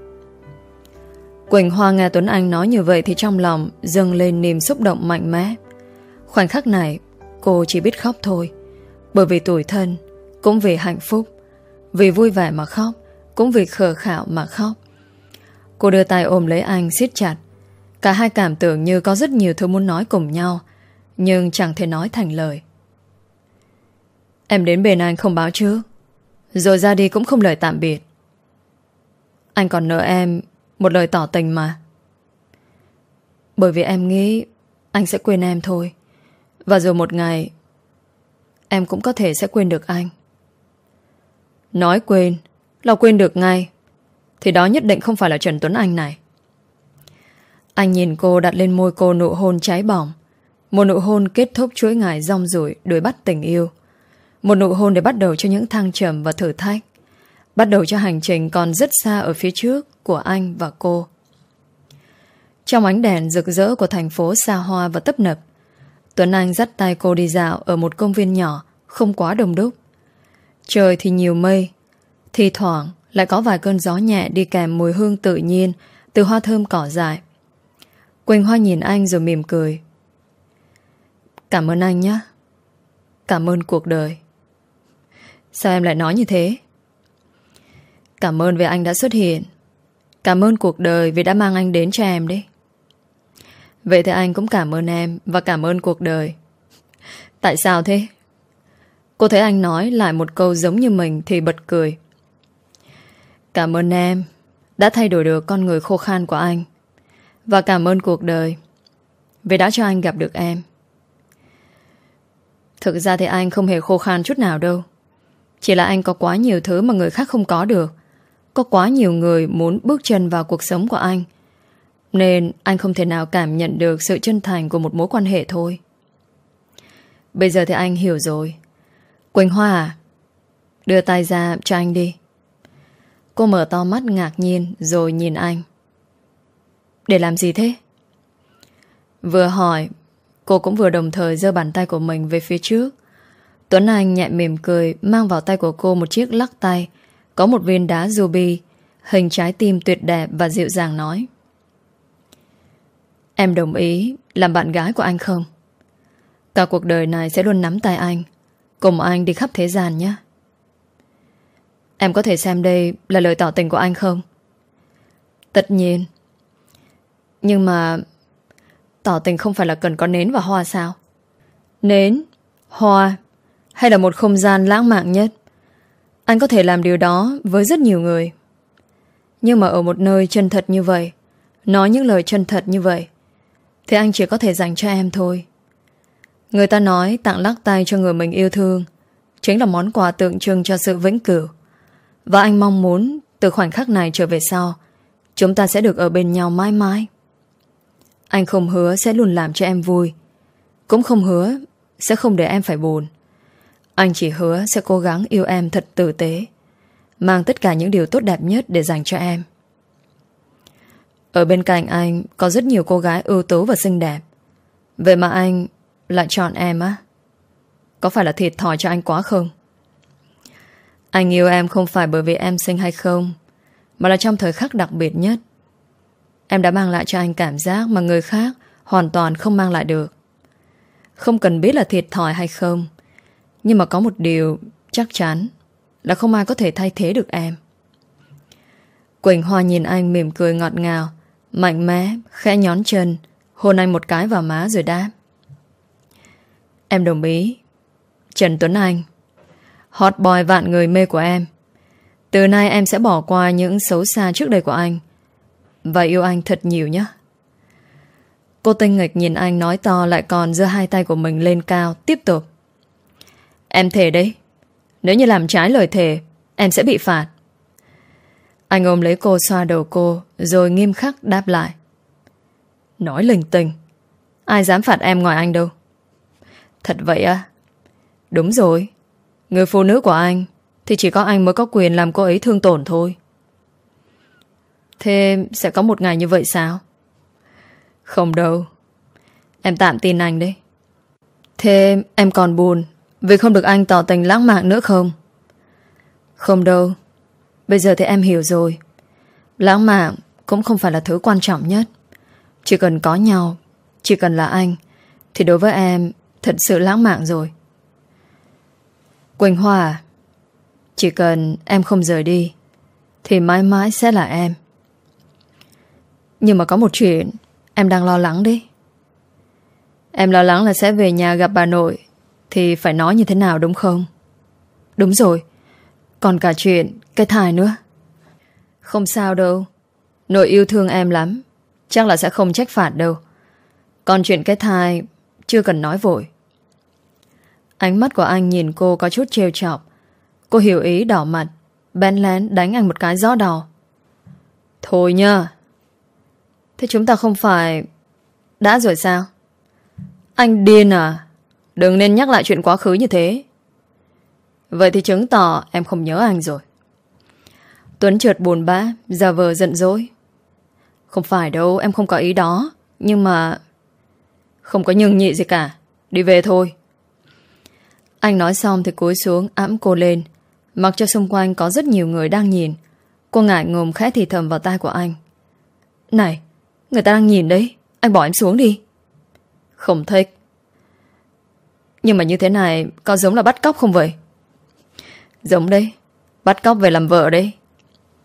Quỳnh Hoa nghe Tuấn Anh nói như vậy thì trong lòng dâng lên niềm xúc động mạnh mẽ. Khoảnh khắc này cô chỉ biết khóc thôi. Bởi vì tủi thân, cũng vì hạnh phúc. Vì vui vẻ mà khóc, cũng vì khờ khạo mà khóc. Cô đưa tay ôm lấy anh siết chặt. Cả hai cảm tưởng như có rất nhiều thứ muốn nói cùng nhau, nhưng chẳng thể nói thành lời. Em đến bên anh không báo trước, rồi ra đi cũng không lời tạm biệt. Anh còn nợ em một lời tỏ tình mà. Bởi vì em nghĩ anh sẽ quên em thôi. Và rồi một ngày em cũng có thể sẽ quên được anh. Nói quên là quên được ngay, thì đó nhất định không phải là Trần Tuấn Anh này. Anh nhìn cô, đặt lên môi cô nụ hôn cháy bỏng. Một nụ hôn kết thúc chuỗi ngày rong ruổi đuổi bắt tình yêu. Một nụ hôn để bắt đầu cho những thăng trầm và thử thách. Bắt đầu cho hành trình còn rất xa ở phía trước của anh và cô. Trong ánh đèn rực rỡ của thành phố xa hoa và tấp nập, Tuấn Anh dắt tay cô đi dạo ở một công viên nhỏ, không quá đông đúc. Trời thì nhiều mây, thi thoảng lại có vài cơn gió nhẹ đi kèm mùi hương tự nhiên từ hoa thơm cỏ dại. Quỳnh Hoa nhìn anh rồi mỉm cười. Cảm ơn anh nhé. Cảm ơn cuộc đời. Sao em lại nói như thế? Cảm ơn vì anh đã xuất hiện. Cảm ơn cuộc đời vì đã mang anh đến cho em đấy. Vậy thì anh cũng cảm ơn em và cảm ơn cuộc đời. Tại sao thế? Cô thấy anh nói lại một câu giống như mình thì bật cười. Cảm ơn em đã thay đổi được con người khô khan của anh. Và cảm ơn cuộc đời vì đã cho anh gặp được em. Thực ra thì anh không hề khô khan chút nào đâu. Chỉ là anh có quá nhiều thứ mà người khác không có được. Có quá nhiều người muốn bước chân vào cuộc sống của anh, nên anh không thể nào cảm nhận được sự chân thành của một mối quan hệ thôi. Bây giờ thì anh hiểu rồi. Quỳnh Hoa à, đưa tay ra cho anh đi. Cô mở to mắt ngạc nhiên rồi nhìn anh. Để làm gì thế? Vừa hỏi, cô cũng vừa đồng thời giơ bàn tay của mình về phía trước. Tuấn Anh nhẹ mỉm cười, mang vào tay của cô một chiếc lắc tay có một viên đá ruby hình trái tim tuyệt đẹp và dịu dàng nói: Em đồng ý làm bạn gái của anh không? Cả cuộc đời này sẽ luôn nắm tay anh, cùng anh đi khắp thế gian nhé. Em có thể xem đây là lời tỏ tình của anh không? Tất nhiên. Nhưng mà tỏ tình không phải là cần có nến và hoa sao? Nến, hoa hay là một không gian lãng mạn nhất, anh có thể làm điều đó với rất nhiều người. Nhưng mà ở một nơi chân thật như vậy, nói những lời chân thật như vậy, thì anh chỉ có thể dành cho em thôi. Người ta nói tặng lắc tay cho người mình yêu thương chính là món quà tượng trưng cho sự vĩnh cửu. Và anh mong muốn từ khoảnh khắc này trở về sau, chúng ta sẽ được ở bên nhau mãi mãi. Anh không hứa sẽ luôn làm cho em vui, cũng không hứa sẽ không để em phải buồn. Anh chỉ hứa sẽ cố gắng yêu em thật tử tế, mang tất cả những điều tốt đẹp nhất để dành cho em. Ở bên cạnh anh có rất nhiều cô gái ưu tú và xinh đẹp. Vậy mà anh lại chọn em á? Có phải là thiệt thòi cho anh quá không? Anh yêu em không phải bởi vì em xinh hay không, mà là trong thời khắc đặc biệt nhất. Em đã mang lại cho anh cảm giác mà người khác hoàn toàn không mang lại được. Không cần biết là thiệt thòi hay không, nhưng mà có một điều chắc chắn là không ai có thể thay thế được em. Quỳnh Hoa nhìn anh mỉm cười ngọt ngào, mạnh mẽ, khẽ nhón chân, hôn anh một cái vào má rồi đáp: Em đồng ý. Trần Tuấn Anh, hot boy vạn người mê của em. Từ nay em sẽ bỏ qua những xấu xa trước đây của anh và yêu anh thật nhiều nhé. Cô tinh nghịch nhìn anh nói to, lại còn giơ hai tay của mình lên cao, tiếp tục: Em thề đấy, nếu như làm trái lời thề, em sẽ bị phạt. Anh ôm lấy cô, xoa đầu cô, rồi nghiêm khắc đáp lại: Nói linh tinh, ai dám phạt em ngoài anh đâu. Thật vậy à? Đúng rồi, người phụ nữ của anh thì chỉ có anh mới có quyền làm cô ấy thương tổn thôi. Thế sẽ có một ngày như vậy sao? Không đâu, em tạm tin anh đấy. Thế em còn buồn vì không được anh tỏ tình lãng mạn nữa không? Không đâu, bây giờ thì em hiểu rồi. Lãng mạn cũng không phải là thứ quan trọng nhất. Chỉ cần có nhau, chỉ cần là anh, thì đối với em thật sự lãng mạn rồi. Quỳnh Hoa à, chỉ cần em không rời đi thì mãi mãi sẽ là em. Nhưng mà có một chuyện em đang lo lắng đấy. Em lo lắng là sẽ về nhà gặp bà nội thì phải nói như thế nào đúng không? Đúng rồi, còn cả chuyện cái thai nữa. Không sao đâu, nội yêu thương em lắm, chắc là sẽ không trách phạt đâu. Còn chuyện cái thai chưa cần nói vội. Ánh mắt của anh nhìn cô có chút trêu chọc. Cô hiểu ý, đỏ mặt, bén lén đánh anh một cái rõ đỏ. Thôi nhá. Thế chúng ta không phải đã rồi sao? Anh điên à? Đừng nên nhắc lại chuyện quá khứ như thế. Vậy thì chứng tỏ em không nhớ anh rồi. Tuấn chợt buồn bã, giả vờ giận dỗi. Không phải đâu, em không có ý đó. Nhưng mà không có nhưng nhị gì cả. Đi về thôi. Anh nói xong thì cúi xuống ẵm cô lên, mặc cho xung quanh có rất nhiều người đang nhìn. Cô ngại ngùng khẽ thì thầm vào tai của anh: Này, người ta đang nhìn đấy, anh bỏ em xuống đi. Không thích. Nhưng mà như thế này có giống là bắt cóc không vậy? Giống đấy, bắt cóc về làm vợ đấy.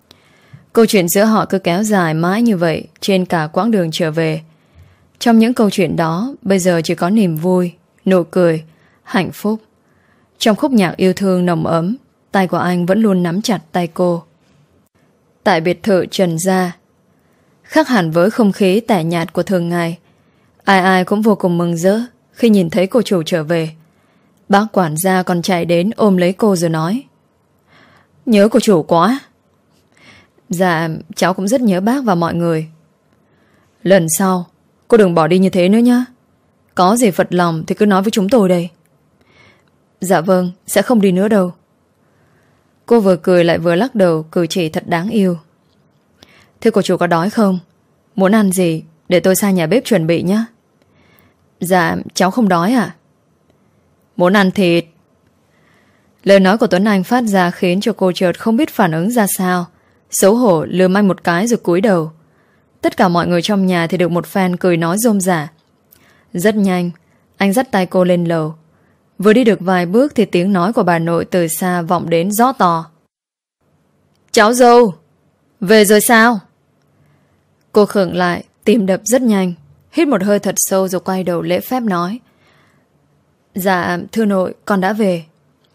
Câu chuyện giữa họ cứ kéo dài mãi như vậy trên cả quãng đường trở về. Trong những câu chuyện đó, bây giờ chỉ có niềm vui, nụ cười, hạnh phúc. Trong khúc nhạc yêu thương nồng ấm, tay của anh vẫn luôn nắm chặt tay cô. Tại biệt thự Trần Gia, khác hẳn với không khí tẻ nhạt của thường ngày, ai ai cũng vô cùng mừng rỡ khi nhìn thấy cô chủ trở về. Bác quản gia còn chạy đến ôm lấy cô rồi nói: Nhớ cô chủ quá. Dạ, cháu cũng rất nhớ bác và mọi người. Lần sau cô đừng bỏ đi như thế nữa nhé. Có gì phật lòng thì cứ nói với chúng tôi đây. Dạ vâng, sẽ không đi nữa đâu. Cô vừa cười lại vừa lắc đầu, cử chỉ thật đáng yêu. Thế cô chủ có đói không? Muốn ăn gì để tôi sang nhà bếp chuẩn bị nhé. Dạ, cháu không đói ạ. Muốn ăn thịt. Lời nói của Tuấn Anh phát ra khiến cho cô chợt không biết phản ứng ra sao. Xấu hổ lườm anh một cái rồi cúi đầu. Tất cả mọi người trong nhà thì được một phen cười nói rôm rả. Rất nhanh, anh dắt tay cô lên lầu. Vừa đi được vài bước thì tiếng nói của bà nội từ xa vọng đến rõ to. Cháu dâu, về rồi sao? Cô khựng lại, tim đập rất nhanh, hít một hơi thật sâu rồi quay đầu lễ phép nói: Dạ, thưa nội, con đã về.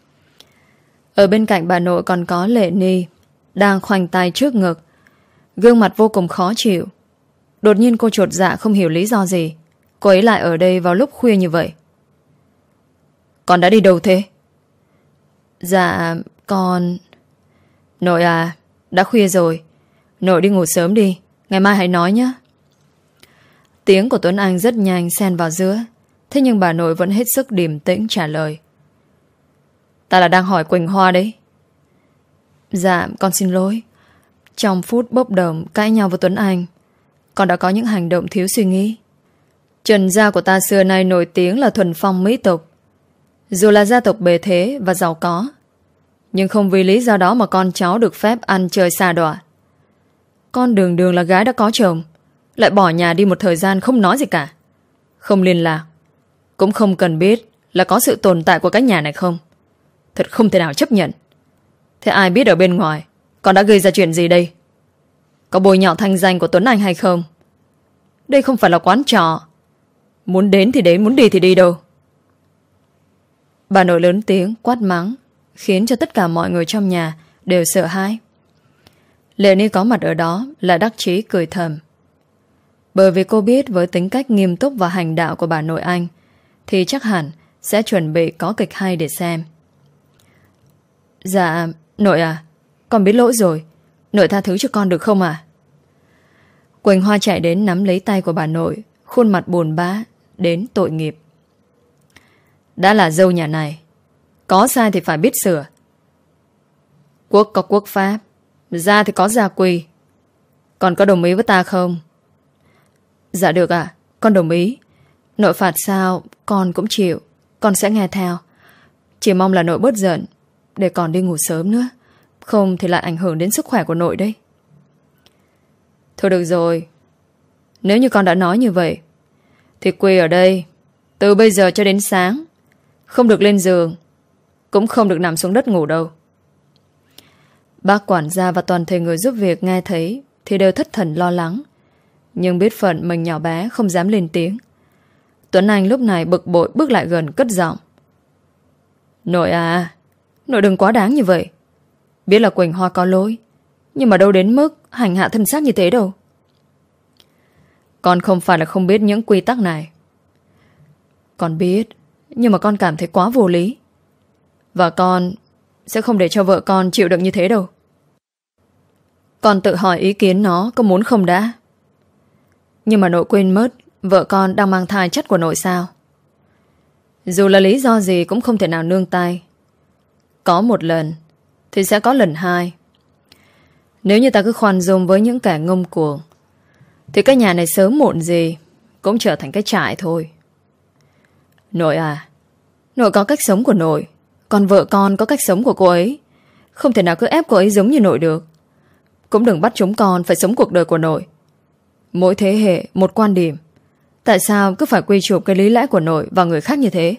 Ở bên cạnh bà nội còn có Lệ Ni, đang khoanh tay trước ngực, gương mặt vô cùng khó chịu. Đột nhiên cô chột dạ không hiểu lý do gì cô ấy lại ở đây vào lúc khuya như vậy. Con đã đi đâu thế? Dạ, con... Nội à, đã khuya rồi, nội đi ngủ sớm đi, ngày mai hãy nói nhé. Tiếng của Tuấn Anh rất nhanh xen vào giữa. Thế nhưng bà nội vẫn hết sức điềm tĩnh trả lời: Ta là đang hỏi Quỳnh Hoa đấy. Dạ, con xin lỗi. Trong phút bốc đồng cãi nhau với Tuấn Anh, con đã có những hành động thiếu suy nghĩ. Trần gia của ta xưa nay nổi tiếng là thuần phong mỹ tục. Dù là gia tộc bề thế và giàu có, nhưng không vì lý do đó mà con cháu được phép ăn chơi xa đọa. Con đường đường là gái đã có chồng, lại bỏ nhà đi một thời gian không nói gì cả, không liên lạc, cũng không cần biết là có sự tồn tại của cái nhà này không. Thật không thể nào chấp nhận. Thế ai biết ở bên ngoài con đã gây ra chuyện gì đây? Có bôi nhọ thanh danh của Tuấn Anh hay không? Đây không phải là quán trọ, muốn đến thì đến, muốn đi thì đi đâu. Bà nội lớn tiếng quát mắng, khiến cho tất cả mọi người trong nhà đều sợ hãi. Lệ Ni có mặt ở đó là đắc chí cười thầm, bởi vì cô biết với tính cách nghiêm túc và hành đạo của bà nội anh thì chắc hẳn sẽ chuẩn bị có kịch hay để xem. Dạ, nội à, con biết lỗi rồi, nội tha thứ cho con được không à? Quỳnh Hoa chạy đến nắm lấy tay của bà nội, khuôn mặt buồn bã đến tội nghiệp. Đã là dâu nhà này, có sai thì phải biết sửa. Quốc có quốc pháp, gia thì có gia quy. Con có đồng ý với ta không? Dạ được ạ, con đồng ý. Nội phạt sao con cũng chịu, con sẽ nghe theo. Chỉ mong là nội bớt giận, để còn đi ngủ sớm nữa, không thì lại ảnh hưởng đến sức khỏe của nội đấy. Thôi được rồi, nếu như con đã nói như vậy thì quỳ ở đây từ bây giờ cho đến sáng, không được lên giường, cũng không được nằm xuống đất ngủ đâu. Bác quản gia và toàn thể người giúp việc nghe thấy thì đều thất thần lo lắng, nhưng biết phận mình nhỏ bé không dám lên tiếng. Tuấn Anh lúc này bực bội bước lại gần cất giọng: Nội à, nội đừng quá đáng như vậy. Biết là Quỳnh Hoa có lỗi, nhưng mà đâu đến mức hành hạ thân xác như thế đâu. Con không phải là không biết những quy tắc này. Con biết, nhưng mà con cảm thấy quá vô lý, và con sẽ không để cho vợ con chịu đựng như thế đâu. Con tự hỏi ý kiến nó có muốn không đã. Nhưng mà nội quên mất vợ con đang mang thai chất của nội sao? Dù là lý do gì cũng không thể nào nương tay. Có một lần thì sẽ có lần hai. Nếu như ta cứ khoan dung với những kẻ ngông cuồng thì cái nhà này sớm muộn gì cũng trở thành cái trại thôi. Nội à, nội có cách sống của nội, còn vợ con có cách sống của cô ấy. Không thể nào cứ ép cô ấy giống như nội được. Cũng đừng bắt chúng con phải sống cuộc đời của nội. Mỗi thế hệ một quan điểm, tại sao cứ phải quy chụp cái lý lẽ của nội vào người khác như thế?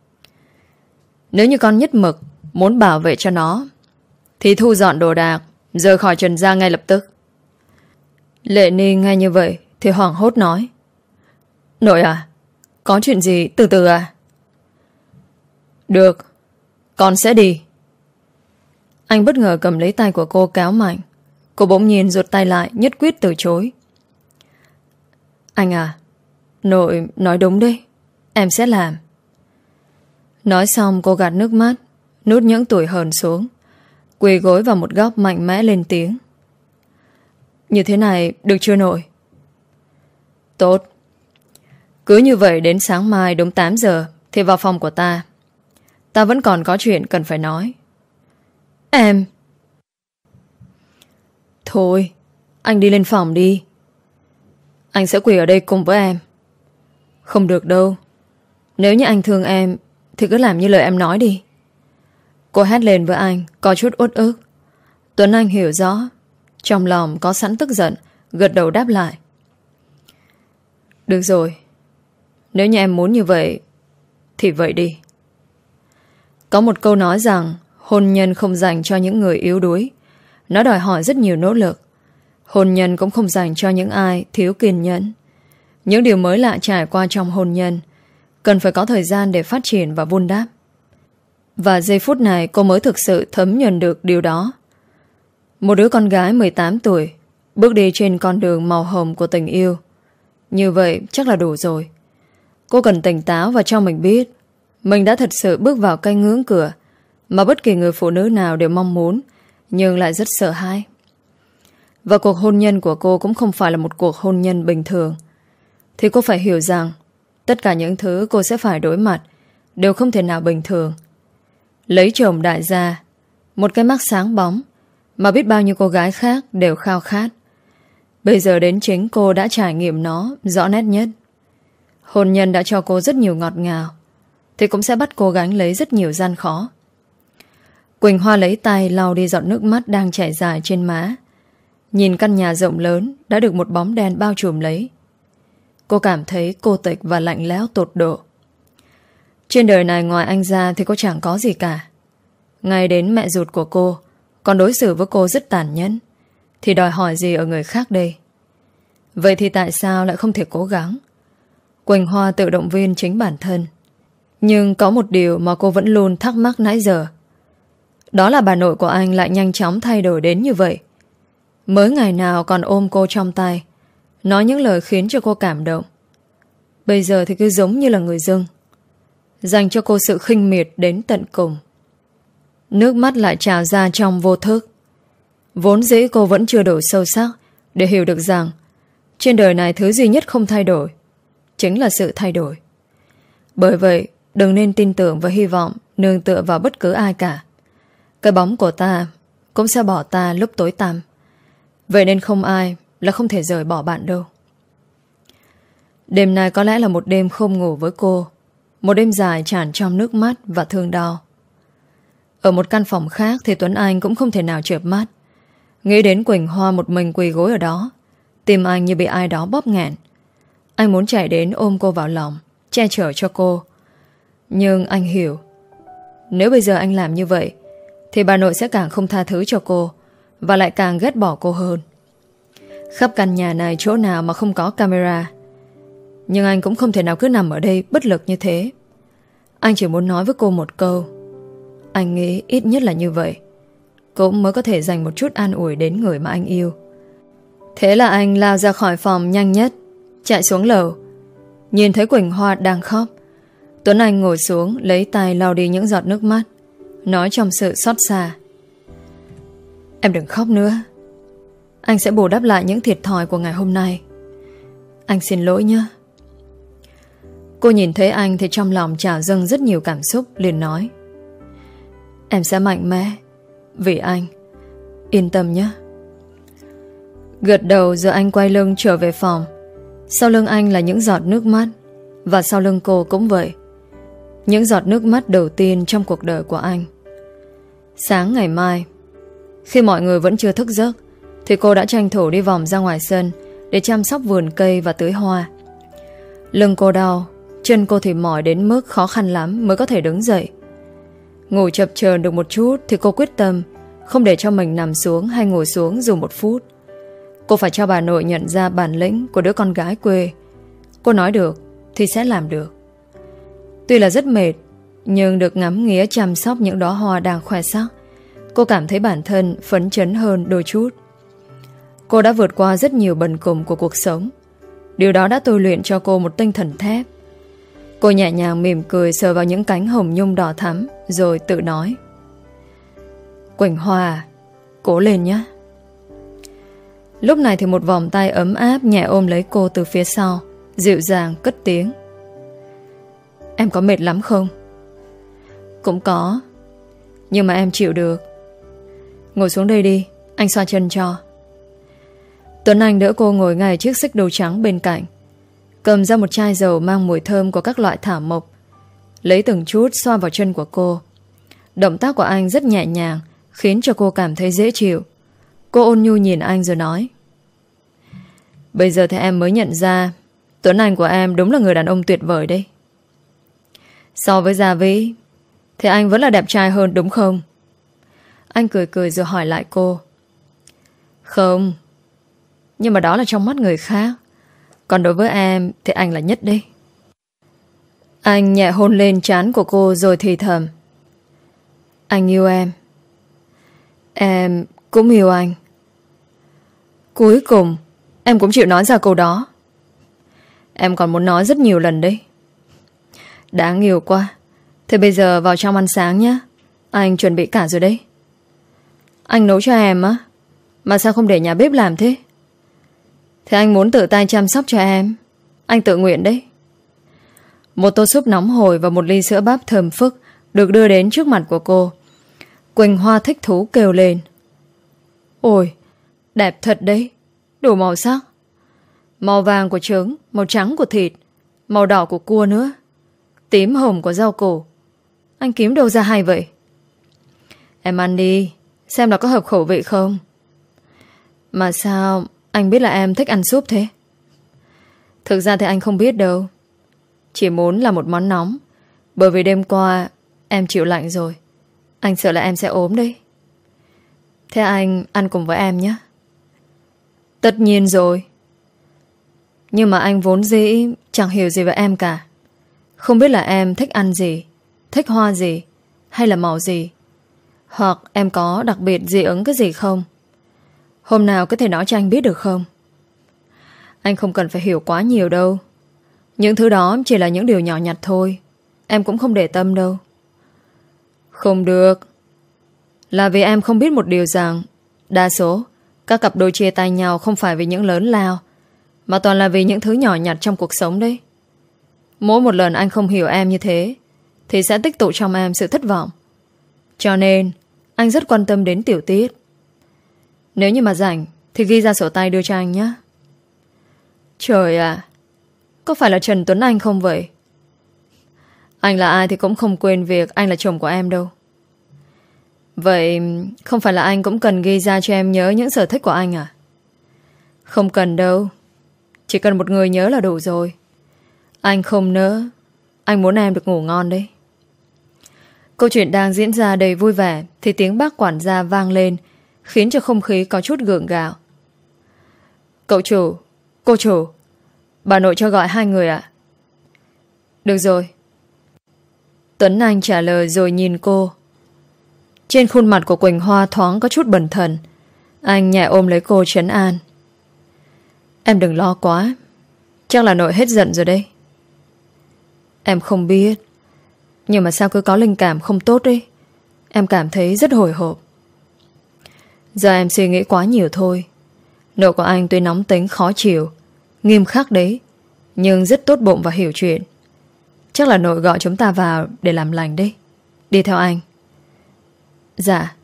Nếu như con nhất mực muốn bảo vệ cho nó thì thu dọn đồ đạc, rời khỏi Trần gia ngay lập tức. Lệ Ni nghe như vậy thì hoảng hốt nói: Nội à, có chuyện gì từ từ à? Được, con sẽ đi. Anh bất ngờ cầm lấy tay của cô kéo mạnh. Cô bỗng nhiên rụt tay lại, nhất quyết từ chối. Anh à, nội nói đúng đấy, em sẽ làm. Nói xong cô gạt nước mắt, nuốt những tủi hờn xuống, quỳ gối vào một góc mạnh mẽ lên tiếng: Như thế này được chưa nội? Tốt. Cứ như vậy đến sáng mai đúng tám giờ thì vào phòng của ta. Ta vẫn còn có chuyện cần phải nói. Em... Thôi, anh đi lên phòng đi. Anh sẽ quỳ ở đây cùng với em. Không được đâu. Nếu như anh thương em thì cứ làm như lời em nói đi. Cô hét lên với anh, có chút uất ức. Tuấn Anh hiểu rõ, trong lòng có sẵn tức giận, gật đầu đáp lại. Được rồi, nếu như em muốn như vậy thì vậy đi. Có một câu nói rằng hôn nhân không dành cho những người yếu đuối. Nó đòi hỏi rất nhiều nỗ lực. Hôn nhân cũng không dành cho những ai thiếu kiên nhẫn. Những điều mới lạ trải qua trong hôn nhân cần phải có thời gian để phát triển và vun đắp. Và giây phút này cô mới thực sự thấm nhuần được điều đó. Một đứa con gái mười tám tuổi bước đi trên con đường màu hồng của tình yêu. Như vậy chắc là đủ rồi. Cô cần tỉnh táo và cho mình biết mình đã thật sự bước vào cái ngưỡng cửa mà bất kỳ người phụ nữ nào đều mong muốn, nhưng lại rất sợ hãi. Và cuộc hôn nhân của cô cũng không phải là một cuộc hôn nhân bình thường. Thì cô phải hiểu rằng tất cả những thứ cô sẽ phải đối mặt đều không thể nào bình thường. Lấy chồng đại gia, một cái mắt sáng bóng mà biết bao nhiêu cô gái khác đều khao khát. Bây giờ đến chính cô đã trải nghiệm nó rõ nét nhất. Hôn nhân đã cho cô rất nhiều ngọt ngào, thì cũng sẽ bắt cô gánh lấy rất nhiều gian khó. Quỳnh Hoa lấy tay lau đi giọt nước mắt đang chảy dài trên má. Nhìn căn nhà rộng lớn đã được một bóng đen bao trùm lấy. Cô cảm thấy cô tịch và lạnh lẽo tột độ. Trên đời này ngoài anh ra thì cô chẳng có gì cả. Ngay đến mẹ ruột của cô còn đối xử với cô rất tàn nhẫn, thì đòi hỏi gì ở người khác đây? Vậy thì tại sao lại không thể cố gắng? Quỳnh Hoa tự động viên chính bản thân. Nhưng có một điều mà cô vẫn luôn thắc mắc nãy giờ. Đó là bà nội của anh lại nhanh chóng thay đổi đến như vậy. Mới ngày nào còn ôm cô trong tay, nói những lời khiến cho cô cảm động. Bây giờ thì cứ giống như là người dưng, dành cho cô sự khinh miệt đến tận cùng. Nước mắt lại trào ra trong vô thức. Vốn dĩ cô vẫn chưa đủ sâu sắc để hiểu được rằng trên đời này thứ duy nhất không thay đổi chính là sự thay đổi. Bởi vậy đừng nên tin tưởng và hy vọng nương tựa vào bất cứ ai cả. Cái bóng của ta cũng sẽ bỏ ta lúc tối tăm. Vậy nên không ai là không thể rời bỏ bạn đâu. Đêm nay có lẽ là một đêm không ngủ với cô. Một đêm dài tràn trong nước mắt và thương đau. Ở một căn phòng khác thì Tuấn Anh cũng không thể nào chợp mắt. Nghĩ đến Quỳnh Hoa một mình quỳ gối ở đó, tim anh như bị ai đó bóp nghẹn. Anh muốn chạy đến ôm cô vào lòng, che chở cho cô. Nhưng anh hiểu, nếu bây giờ anh làm như vậy thì bà nội sẽ càng không tha thứ cho cô, và lại càng ghét bỏ cô hơn. Khắp căn nhà này chỗ nào mà không có camera. Nhưng anh cũng không thể nào cứ nằm ở đây bất lực như thế. Anh chỉ muốn nói với cô một câu. Anh nghĩ ít nhất là như vậy cũng mới có thể dành một chút an ủi đến người mà anh yêu. Thế là anh lao ra khỏi phòng nhanh nhất, chạy xuống lầu. Nhìn thấy Quỳnh Hoa đang khóc, Tuấn Anh ngồi xuống lấy tay lau đi những giọt nước mắt, nói trong sự xót xa. Em đừng khóc nữa. Anh sẽ bù đắp lại những thiệt thòi của ngày hôm nay. Anh xin lỗi nhé. Cô nhìn thấy anh thì trong lòng trào dâng rất nhiều cảm xúc, liền nói. Em sẽ mạnh mẽ vì anh. Yên tâm nhé. Gật đầu rồi anh quay lưng trở về phòng. Sau lưng anh là những giọt nước mắt, và sau lưng cô cũng vậy. Những giọt nước mắt đầu tiên trong cuộc đời của anh. Sáng ngày mai, khi mọi người vẫn chưa thức giấc, thì cô đã tranh thủ đi vòng ra ngoài sân để chăm sóc vườn cây và tưới hoa. Lưng cô đau, chân cô thì mỏi đến mức khó khăn lắm mới có thể đứng dậy. Ngủ chập chờn được một chút thì cô quyết tâm không để cho mình nằm xuống hay ngồi xuống dù một phút. Cô phải cho bà nội nhận ra bản lĩnh của đứa con gái quê. Cô nói được thì sẽ làm được. Tuy là rất mệt, nhưng được ngắm nghía chăm sóc những đóa hoa đang khoe sắc, cô cảm thấy bản thân phấn chấn hơn đôi chút. Cô đã vượt qua rất nhiều bần cùng của cuộc sống. Điều đó đã tôi luyện cho cô một tinh thần thép. Cô nhẹ nhàng mỉm cười sờ vào những cánh hồng nhung đỏ thắm, rồi tự nói: Quỳnh Hoa, cố lên nhé. Lúc này thì một vòng tay ấm áp nhẹ ôm lấy cô từ phía sau, dịu dàng cất tiếng: Em có mệt lắm không? Cũng có, nhưng mà em chịu được. Ngồi xuống đây đi, anh xoa chân cho. Tuấn Anh đỡ cô ngồi ngay chiếc xích đu trắng bên cạnh, cầm ra một chai dầu mang mùi thơm của các loại thảo mộc, lấy từng chút xoa vào chân của cô. Động tác của anh rất nhẹ nhàng, khiến cho cô cảm thấy dễ chịu. Cô ôn nhu nhìn anh rồi nói: Bây giờ thì em mới nhận ra Tuấn Anh của em đúng là người đàn ông tuyệt vời đấy. So với Gia Vĩ thì anh vẫn là đẹp trai hơn đúng không? Anh cười cười rồi hỏi lại cô: Không, nhưng mà đó là trong mắt người khác. Còn đối với em thì anh là nhất đấy. Anh nhẹ hôn lên trán của cô rồi thì thầm: Anh yêu em. Em cũng yêu anh. Cuối cùng em cũng chịu nói ra câu đó. Em còn muốn nói rất nhiều lần đấy. Đáng yêu quá. Thế bây giờ vào trong ăn sáng nhé. Anh chuẩn bị cả rồi đấy. Anh nấu cho em á? Mà sao không để nhà bếp làm thế? Thế anh muốn tự tay chăm sóc cho em. Anh tự nguyện đấy. Một tô súp nóng hổi và một ly sữa bắp thơm phức được đưa đến trước mặt của cô. Quỳnh Hoa thích thú kêu lên: Ôi, đẹp thật đấy. Đủ màu sắc. Màu vàng của trứng, màu trắng của thịt, màu đỏ của cua nữa, tím hồng của rau củ. Anh kiếm đâu ra hay vậy? Em ăn đi, xem là có hợp khẩu vị không. Mà sao anh biết là em thích ăn súp thế? Thực ra thì anh không biết đâu. Chỉ muốn là một món nóng. Bởi vì đêm qua em chịu lạnh rồi. Anh sợ là em sẽ ốm đấy. Thế anh ăn cùng với em nhé. Tất nhiên rồi. Nhưng mà anh vốn dĩ chẳng hiểu gì về em cả. Không biết là em thích ăn gì, thích hoa gì, hay là màu gì, hoặc em có đặc biệt dị ứng cái gì không? Hôm nào có thể nói cho anh biết được không? Anh không cần phải hiểu quá nhiều đâu. Những thứ đó chỉ là những điều nhỏ nhặt thôi. Em cũng không để tâm đâu. Không được. Là vì em không biết một điều rằng đa số các cặp đôi chia tay nhau không phải vì những lớn lao, mà toàn là vì những thứ nhỏ nhặt trong cuộc sống đấy. Mỗi một lần anh không hiểu em như thế thì sẽ tích tụ trong em sự thất vọng. Cho nên anh rất quan tâm đến tiểu tiết. Nếu như mà rảnh thì ghi ra sổ tay đưa cho anh nhé. Trời ạ, có phải là Trần Tuấn Anh không vậy? Anh là ai thì cũng không quên việc anh là chồng của em đâu. Vậy không phải là anh cũng cần ghi ra cho em nhớ những sở thích của anh à? Không cần đâu. Chỉ cần một người nhớ là đủ rồi. Anh không nỡ. Anh muốn em được ngủ ngon đấy. Câu chuyện đang diễn ra đầy vui vẻ thì tiếng bác quản gia vang lên, khiến cho không khí có chút gượng gạo. Cậu chủ, cô chủ, bà nội cho gọi hai người ạ. Được rồi. Tuấn Anh trả lời rồi nhìn cô. Trên khuôn mặt của Quỳnh Hoa thoáng có chút bần thần. Anh nhẹ ôm lấy cô trấn an. Em đừng lo quá. Chắc là nội hết giận rồi đây. Em không biết, nhưng mà sao cứ có linh cảm không tốt đấy. Em cảm thấy rất hồi hộp. Giờ em suy nghĩ quá nhiều thôi. Nội của anh tuy nóng tính khó chịu, nghiêm khắc đấy, nhưng rất tốt bụng và hiểu chuyện. Chắc là nội gọi chúng ta vào để làm lành đấy. Đi theo anh. Dạ.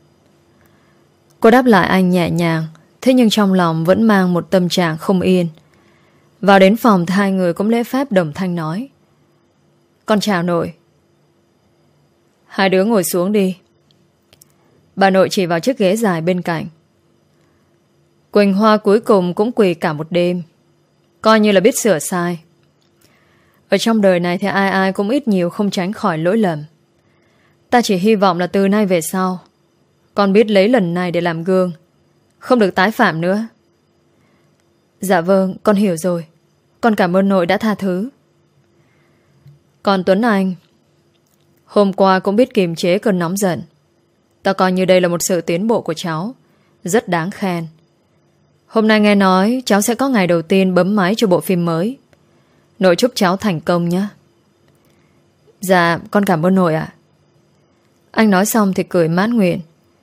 Cô đáp lại anh nhẹ nhàng, thế nhưng trong lòng vẫn mang một tâm trạng không yên. Vào đến phòng thì hai người cũng lễ phép đồng thanh nói: Con chào nội. Hai đứa ngồi xuống đi. Bà nội chỉ vào chiếc ghế dài bên cạnh. Quỳnh Hoa cuối cùng cũng quỳ cả một đêm, coi như là biết sửa sai. Ở trong đời này thì ai ai cũng ít nhiều không tránh khỏi lỗi lầm. Ta chỉ hy vọng là từ nay về sau Con biết lấy lần này để làm gương, không được tái phạm nữa. Dạ vâng, con hiểu rồi. Con cảm ơn nội đã tha thứ. Còn Tuấn Anh, hôm qua cũng biết kiềm chế cơn nóng giận. Ta coi như đây là một sự tiến bộ của cháu, rất đáng khen. Hôm nay nghe nói cháu sẽ có ngày đầu tiên bấm máy cho bộ phim mới. Nội chúc cháu thành công nhé. Dạ, con cảm ơn nội ạ. Anh nói xong thì cười mãn nguyện.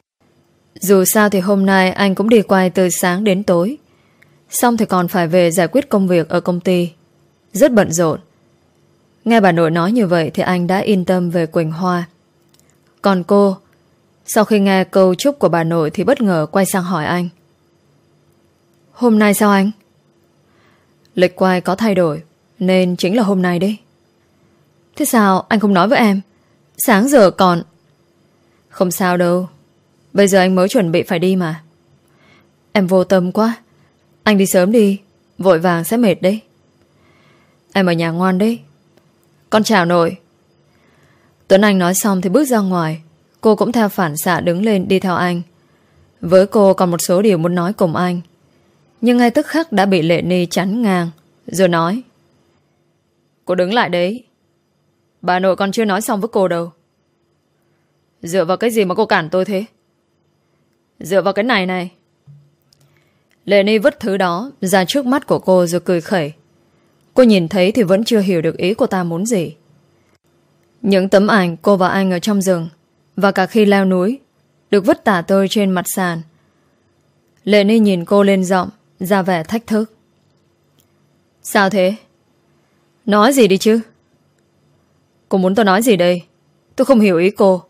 Dù sao thì hôm nay anh cũng đi quay từ sáng đến tối. Xong thì còn phải về giải quyết công việc ở công ty. Rất bận rộn. Nghe bà nội nói như vậy thì anh đã yên tâm về Quỳnh Hoa. Còn cô, sau khi nghe câu chúc của bà nội thì bất ngờ quay sang hỏi anh. Hôm nay sao anh? Lịch quay có thay đổi, nên chính là hôm nay đấy. Thế sao anh không nói với em? Sáng giờ còn... Không sao đâu. Bây giờ anh mới chuẩn bị phải đi mà. Em vô tâm quá. Anh đi sớm đi, vội vàng sẽ mệt đấy. Em ở nhà ngoan đấy. Con chào nội. Tuấn Anh nói xong thì bước ra ngoài. Cô cũng theo phản xạ đứng lên đi theo anh. Với cô còn một số điều muốn nói cùng anh, nhưng ngay tức khắc đã bị Lệ Ni chắn ngang, rồi nói: Cô đứng lại đấy. Bà nội còn chưa nói xong với cô đâu. Dựa vào cái gì mà cô cản tôi thế? Dựa vào cái này này. Lệ Ni vứt thứ đó ra trước mắt của cô rồi cười khẩy. Cô nhìn thấy thì vẫn chưa hiểu được ý cô ta muốn gì. Những tấm ảnh cô và anh ở trong rừng, và cả khi leo núi, được vứt tả tơi trên mặt sàn. Lệ Ni nhìn cô lên giọng, ra vẻ thách thức. Sao thế? Nói gì đi chứ? Cô muốn tôi nói gì đây? Tôi không hiểu ý cô.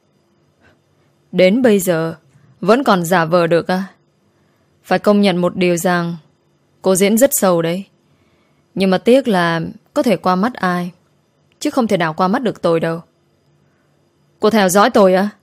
Đến bây giờ vẫn còn giả vờ được à? Phải công nhận một điều rằng cô diễn rất sâu đấy. Nhưng mà tiếc là có thể qua mắt ai, chứ không thể nào qua mắt được tôi đâu. Cô theo dõi tôi à?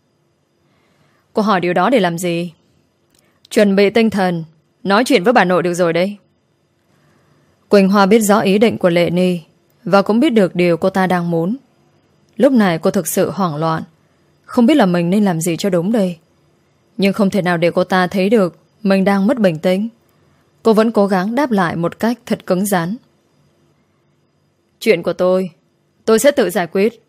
Cô hỏi điều đó để làm gì? Chuẩn bị tinh thần, nói chuyện với bà nội được rồi đấy. Quỳnh Hoa biết rõ ý định của Lệ Ni, và cũng biết được điều cô ta đang muốn. Lúc này cô thực sự hoảng loạn, không biết là mình nên làm gì cho đúng đây. Nhưng không thể nào để cô ta thấy được mình đang mất bình tĩnh. Cô vẫn cố gắng đáp lại một cách thật cứng rắn. Chuyện của tôi, tôi sẽ tự giải quyết.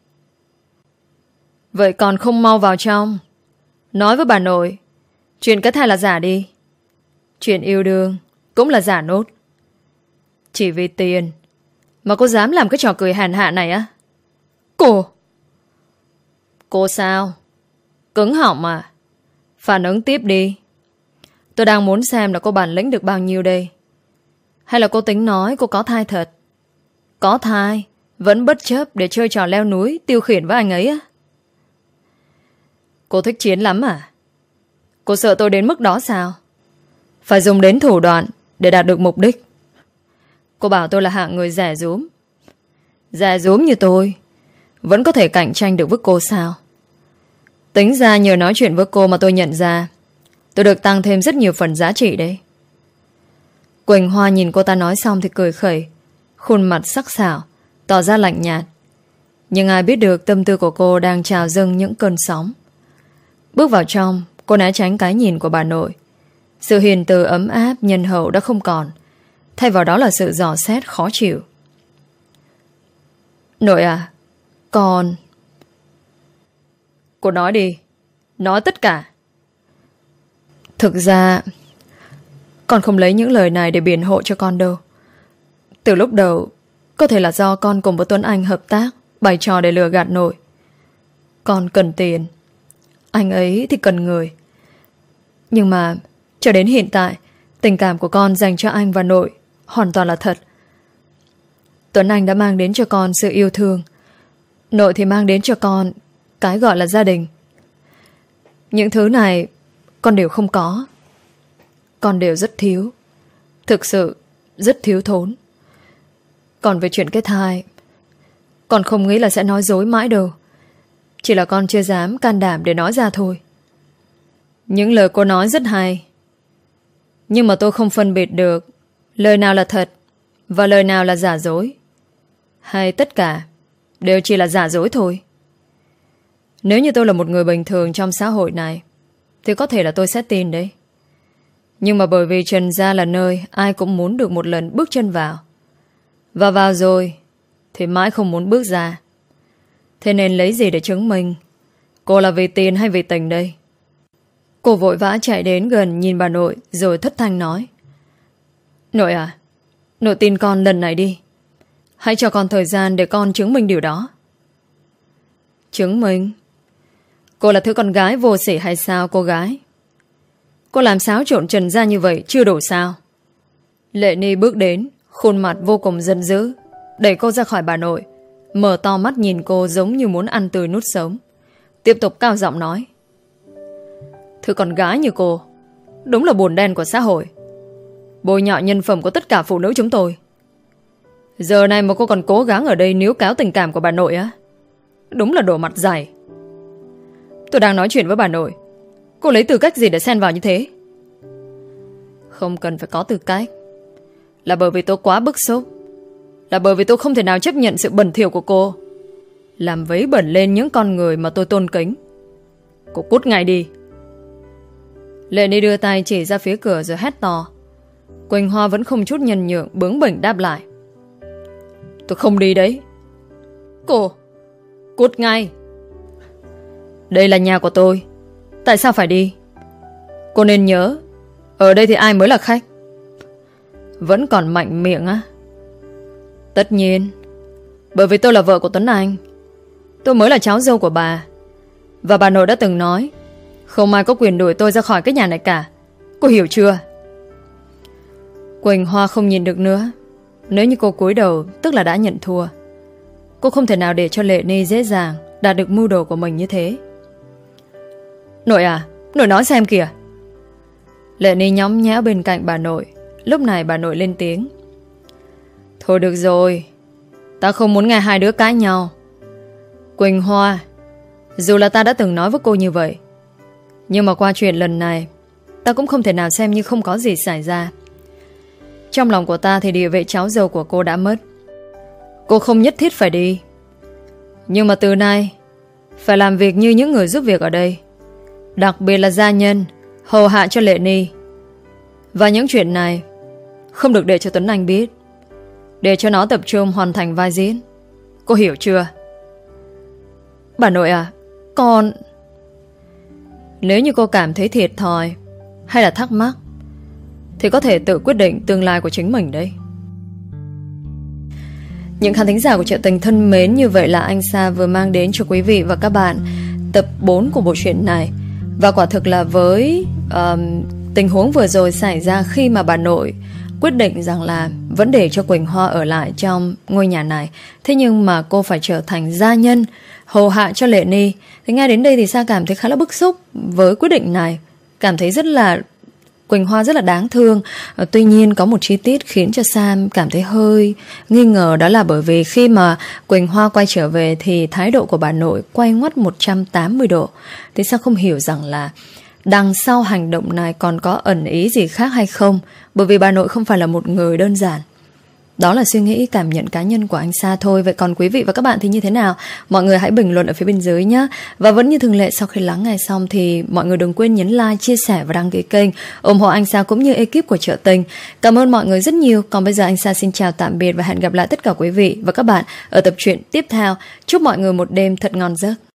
Vậy còn không mau vào trong, nói với bà nội chuyện cái thai là giả đi. Chuyện yêu đương cũng là giả nốt. Chỉ vì tiền mà cô dám làm cái trò cười hèn hạ này á? Cô Cô sao? Cứng họng à? Phản ứng tiếp đi. Tôi đang muốn xem là cô bản lĩnh được bao nhiêu đây. Hay là cô tính nói cô có thai thật? Có thai vẫn bất chấp để chơi trò leo núi tiêu khiển với anh ấy á? Cô thích chiến lắm à? Cô sợ tôi đến mức đó sao? Phải dùng đến thủ đoạn để đạt được mục đích. Cô bảo tôi là hạng người rẻ rúm. Rẻ rúm như tôi vẫn có thể cạnh tranh được với cô sao? Tính ra nhờ nói chuyện với cô mà tôi nhận ra tôi được tăng thêm rất nhiều phần giá trị đấy. Quỳnh Hoa nhìn cô ta nói xong thì cười khẩy, khuôn mặt sắc sảo, tỏ ra lạnh nhạt. Nhưng ai biết được tâm tư của cô đang trào dâng những cơn sóng. Bước vào trong, cô né tránh cái nhìn của bà nội. Sự hiền từ ấm áp nhân hậu đã không còn, thay vào đó là sự dò xét khó chịu. Nội à, con... Cô nói đi, nói tất cả. Thực ra con không lấy những lời này để biện hộ cho con đâu. Từ lúc đầu, có thể là do con cùng với Tuấn Anh hợp tác bày trò để lừa gạt nội. Con cần tiền, anh ấy thì cần người. Nhưng mà cho đến hiện tại, tình cảm của con dành cho anh và nội hoàn toàn là thật. Tuấn Anh đã mang đến cho con sự yêu thương, nội thì mang đến cho con cái gọi là gia đình. Những thứ này con đều không có. Con đều rất thiếu, thực sự rất thiếu thốn. Còn về chuyện cái thai, con không nghĩ là sẽ nói dối mãi đâu. Chỉ là con chưa dám can đảm để nói ra thôi. Những lời cô nói rất hay, nhưng mà tôi không phân biệt được lời nào là thật và lời nào là giả dối. Hay tất cả đều chỉ là giả dối thôi. Nếu như tôi là một người bình thường trong xã hội này, thì có thể là tôi sẽ tin đấy. Nhưng mà bởi vì Trần gia là nơi ai cũng muốn được một lần bước chân vào, và vào rồi thì mãi không muốn bước ra. Thế nên lấy gì để chứng minh cô là vì tiền hay vì tình đây? Cô vội vã chạy đến gần nhìn bà nội, rồi thất thanh nói: Nội à, nội tin con lần này đi. Hãy cho con thời gian để con chứng minh điều đó. Chứng minh? Cô là thứ con gái vô sỉ hay sao cô gái? Cô làm xáo trộn Trần gia như vậy chưa đủ sao? Lệ Ni bước đến, khuôn mặt vô cùng giận dữ, đẩy cô ra khỏi bà nội, mở to mắt nhìn cô giống như muốn ăn tươi nuốt sống. Tiếp tục cao giọng nói: Thứ con gái như cô đúng là bùn đen của xã hội, bôi nhọ nhân phẩm của tất cả phụ nữ chúng tôi. Giờ này mà cô còn cố gắng ở đây níu kéo tình cảm của bà nội á, đúng là đổ mặt dày. Tôi đang nói chuyện với bà nội, cô lấy tư cách gì để xen vào như thế? Không cần phải có tư cách. Là bởi vì tôi quá bức xúc, là bởi vì tôi không thể nào chấp nhận sự bẩn thỉu của cô, làm vấy bẩn lên những con người mà tôi tôn kính. Cô cút ngay đi. Lệ Ni đưa tay chỉ ra phía cửa rồi hét to. Quỳnh Hoa vẫn không chút nhân nhượng, bướng bỉnh đáp lại: Tôi không đi đấy. Cô, cút ngay. Đây là nhà của tôi, tại sao phải đi? Cô nên nhớ, ở đây thì ai mới là khách? Vẫn còn mạnh miệng á? Tất nhiên, bởi vì tôi là vợ của Tuấn Anh, tôi mới là cháu dâu của bà. Và bà nội đã từng nói không ai có quyền đuổi tôi ra khỏi cái nhà này cả. Cô hiểu chưa? Quỳnh Hoa không nhìn được nữa. Nếu như cô cúi đầu tức là đã nhận thua. Cô không thể nào để cho Lệ Ni dễ dàng đạt được mưu đồ của mình như thế. Nội à, nội nói xem kìa. Lệ Ni nhõng nhẽo bên cạnh bà nội. Lúc này bà nội lên tiếng: Thôi được rồi, ta không muốn nghe hai đứa cãi nhau. Quỳnh Hoa, dù là ta đã từng nói với cô như vậy, nhưng mà qua chuyện lần này, ta cũng không thể nào xem như không có gì xảy ra. Trong lòng của ta thì địa vị cháu dâu của cô đã mất. Cô không nhất thiết phải đi, nhưng mà từ nay phải làm việc như những người giúp việc ở đây, đặc biệt là gia nhân hầu hạ cho Lệ Ni. Và những chuyện này không được để cho Tuấn Anh biết, để cho nó tập trung hoàn thành vai diễn. Cô hiểu chưa? Bà nội à, con... Nếu như cô cảm thấy thiệt thòi hay là thắc mắc thì có thể tự quyết định tương lai của chính mình đấy. Những khán thính giả của Chợ Tình thân mến, như vậy là anh Sa vừa mang đến cho quý vị và các bạn tập bốn của bộ truyện này. Và quả thực là với um, tình huống vừa rồi xảy ra khi mà bà nội quyết định rằng là vẫn để cho Quỳnh Hoa ở lại trong ngôi nhà này, thế nhưng mà cô phải trở thành gia nhân hầu hạ cho Lệ Ni. Thì ngay đến đây thì Sa cảm thấy khá là bức xúc với quyết định này, cảm thấy rất là Quỳnh Hoa rất là đáng thương. à, Tuy nhiên có một chi tiết khiến cho Sam cảm thấy hơi nghi ngờ, đó là bởi vì khi mà Quỳnh Hoa quay trở về thì thái độ của bà nội quay ngoắt một trăm tám mươi độ. Thì sao không hiểu rằng là đằng sau hành động này còn có ẩn ý gì khác hay không? Bởi vì bà nội không phải là một người đơn giản. Đó là suy nghĩ, cảm nhận cá nhân của anh Sa thôi. Vậy còn quý vị và các bạn thì như thế nào? Mọi người hãy bình luận ở phía bên dưới nhé. Và vẫn như thường lệ, sau khi lắng nghe xong thì mọi người đừng quên nhấn like, chia sẻ và đăng ký kênh, ủng hộ anh Sa cũng như ekip của Chợ Tình. Cảm ơn mọi người rất nhiều. Còn bây giờ anh Sa xin chào tạm biệt và hẹn gặp lại tất cả quý vị và các bạn ở tập truyện tiếp theo. Chúc mọi người một đêm thật ngon giấc.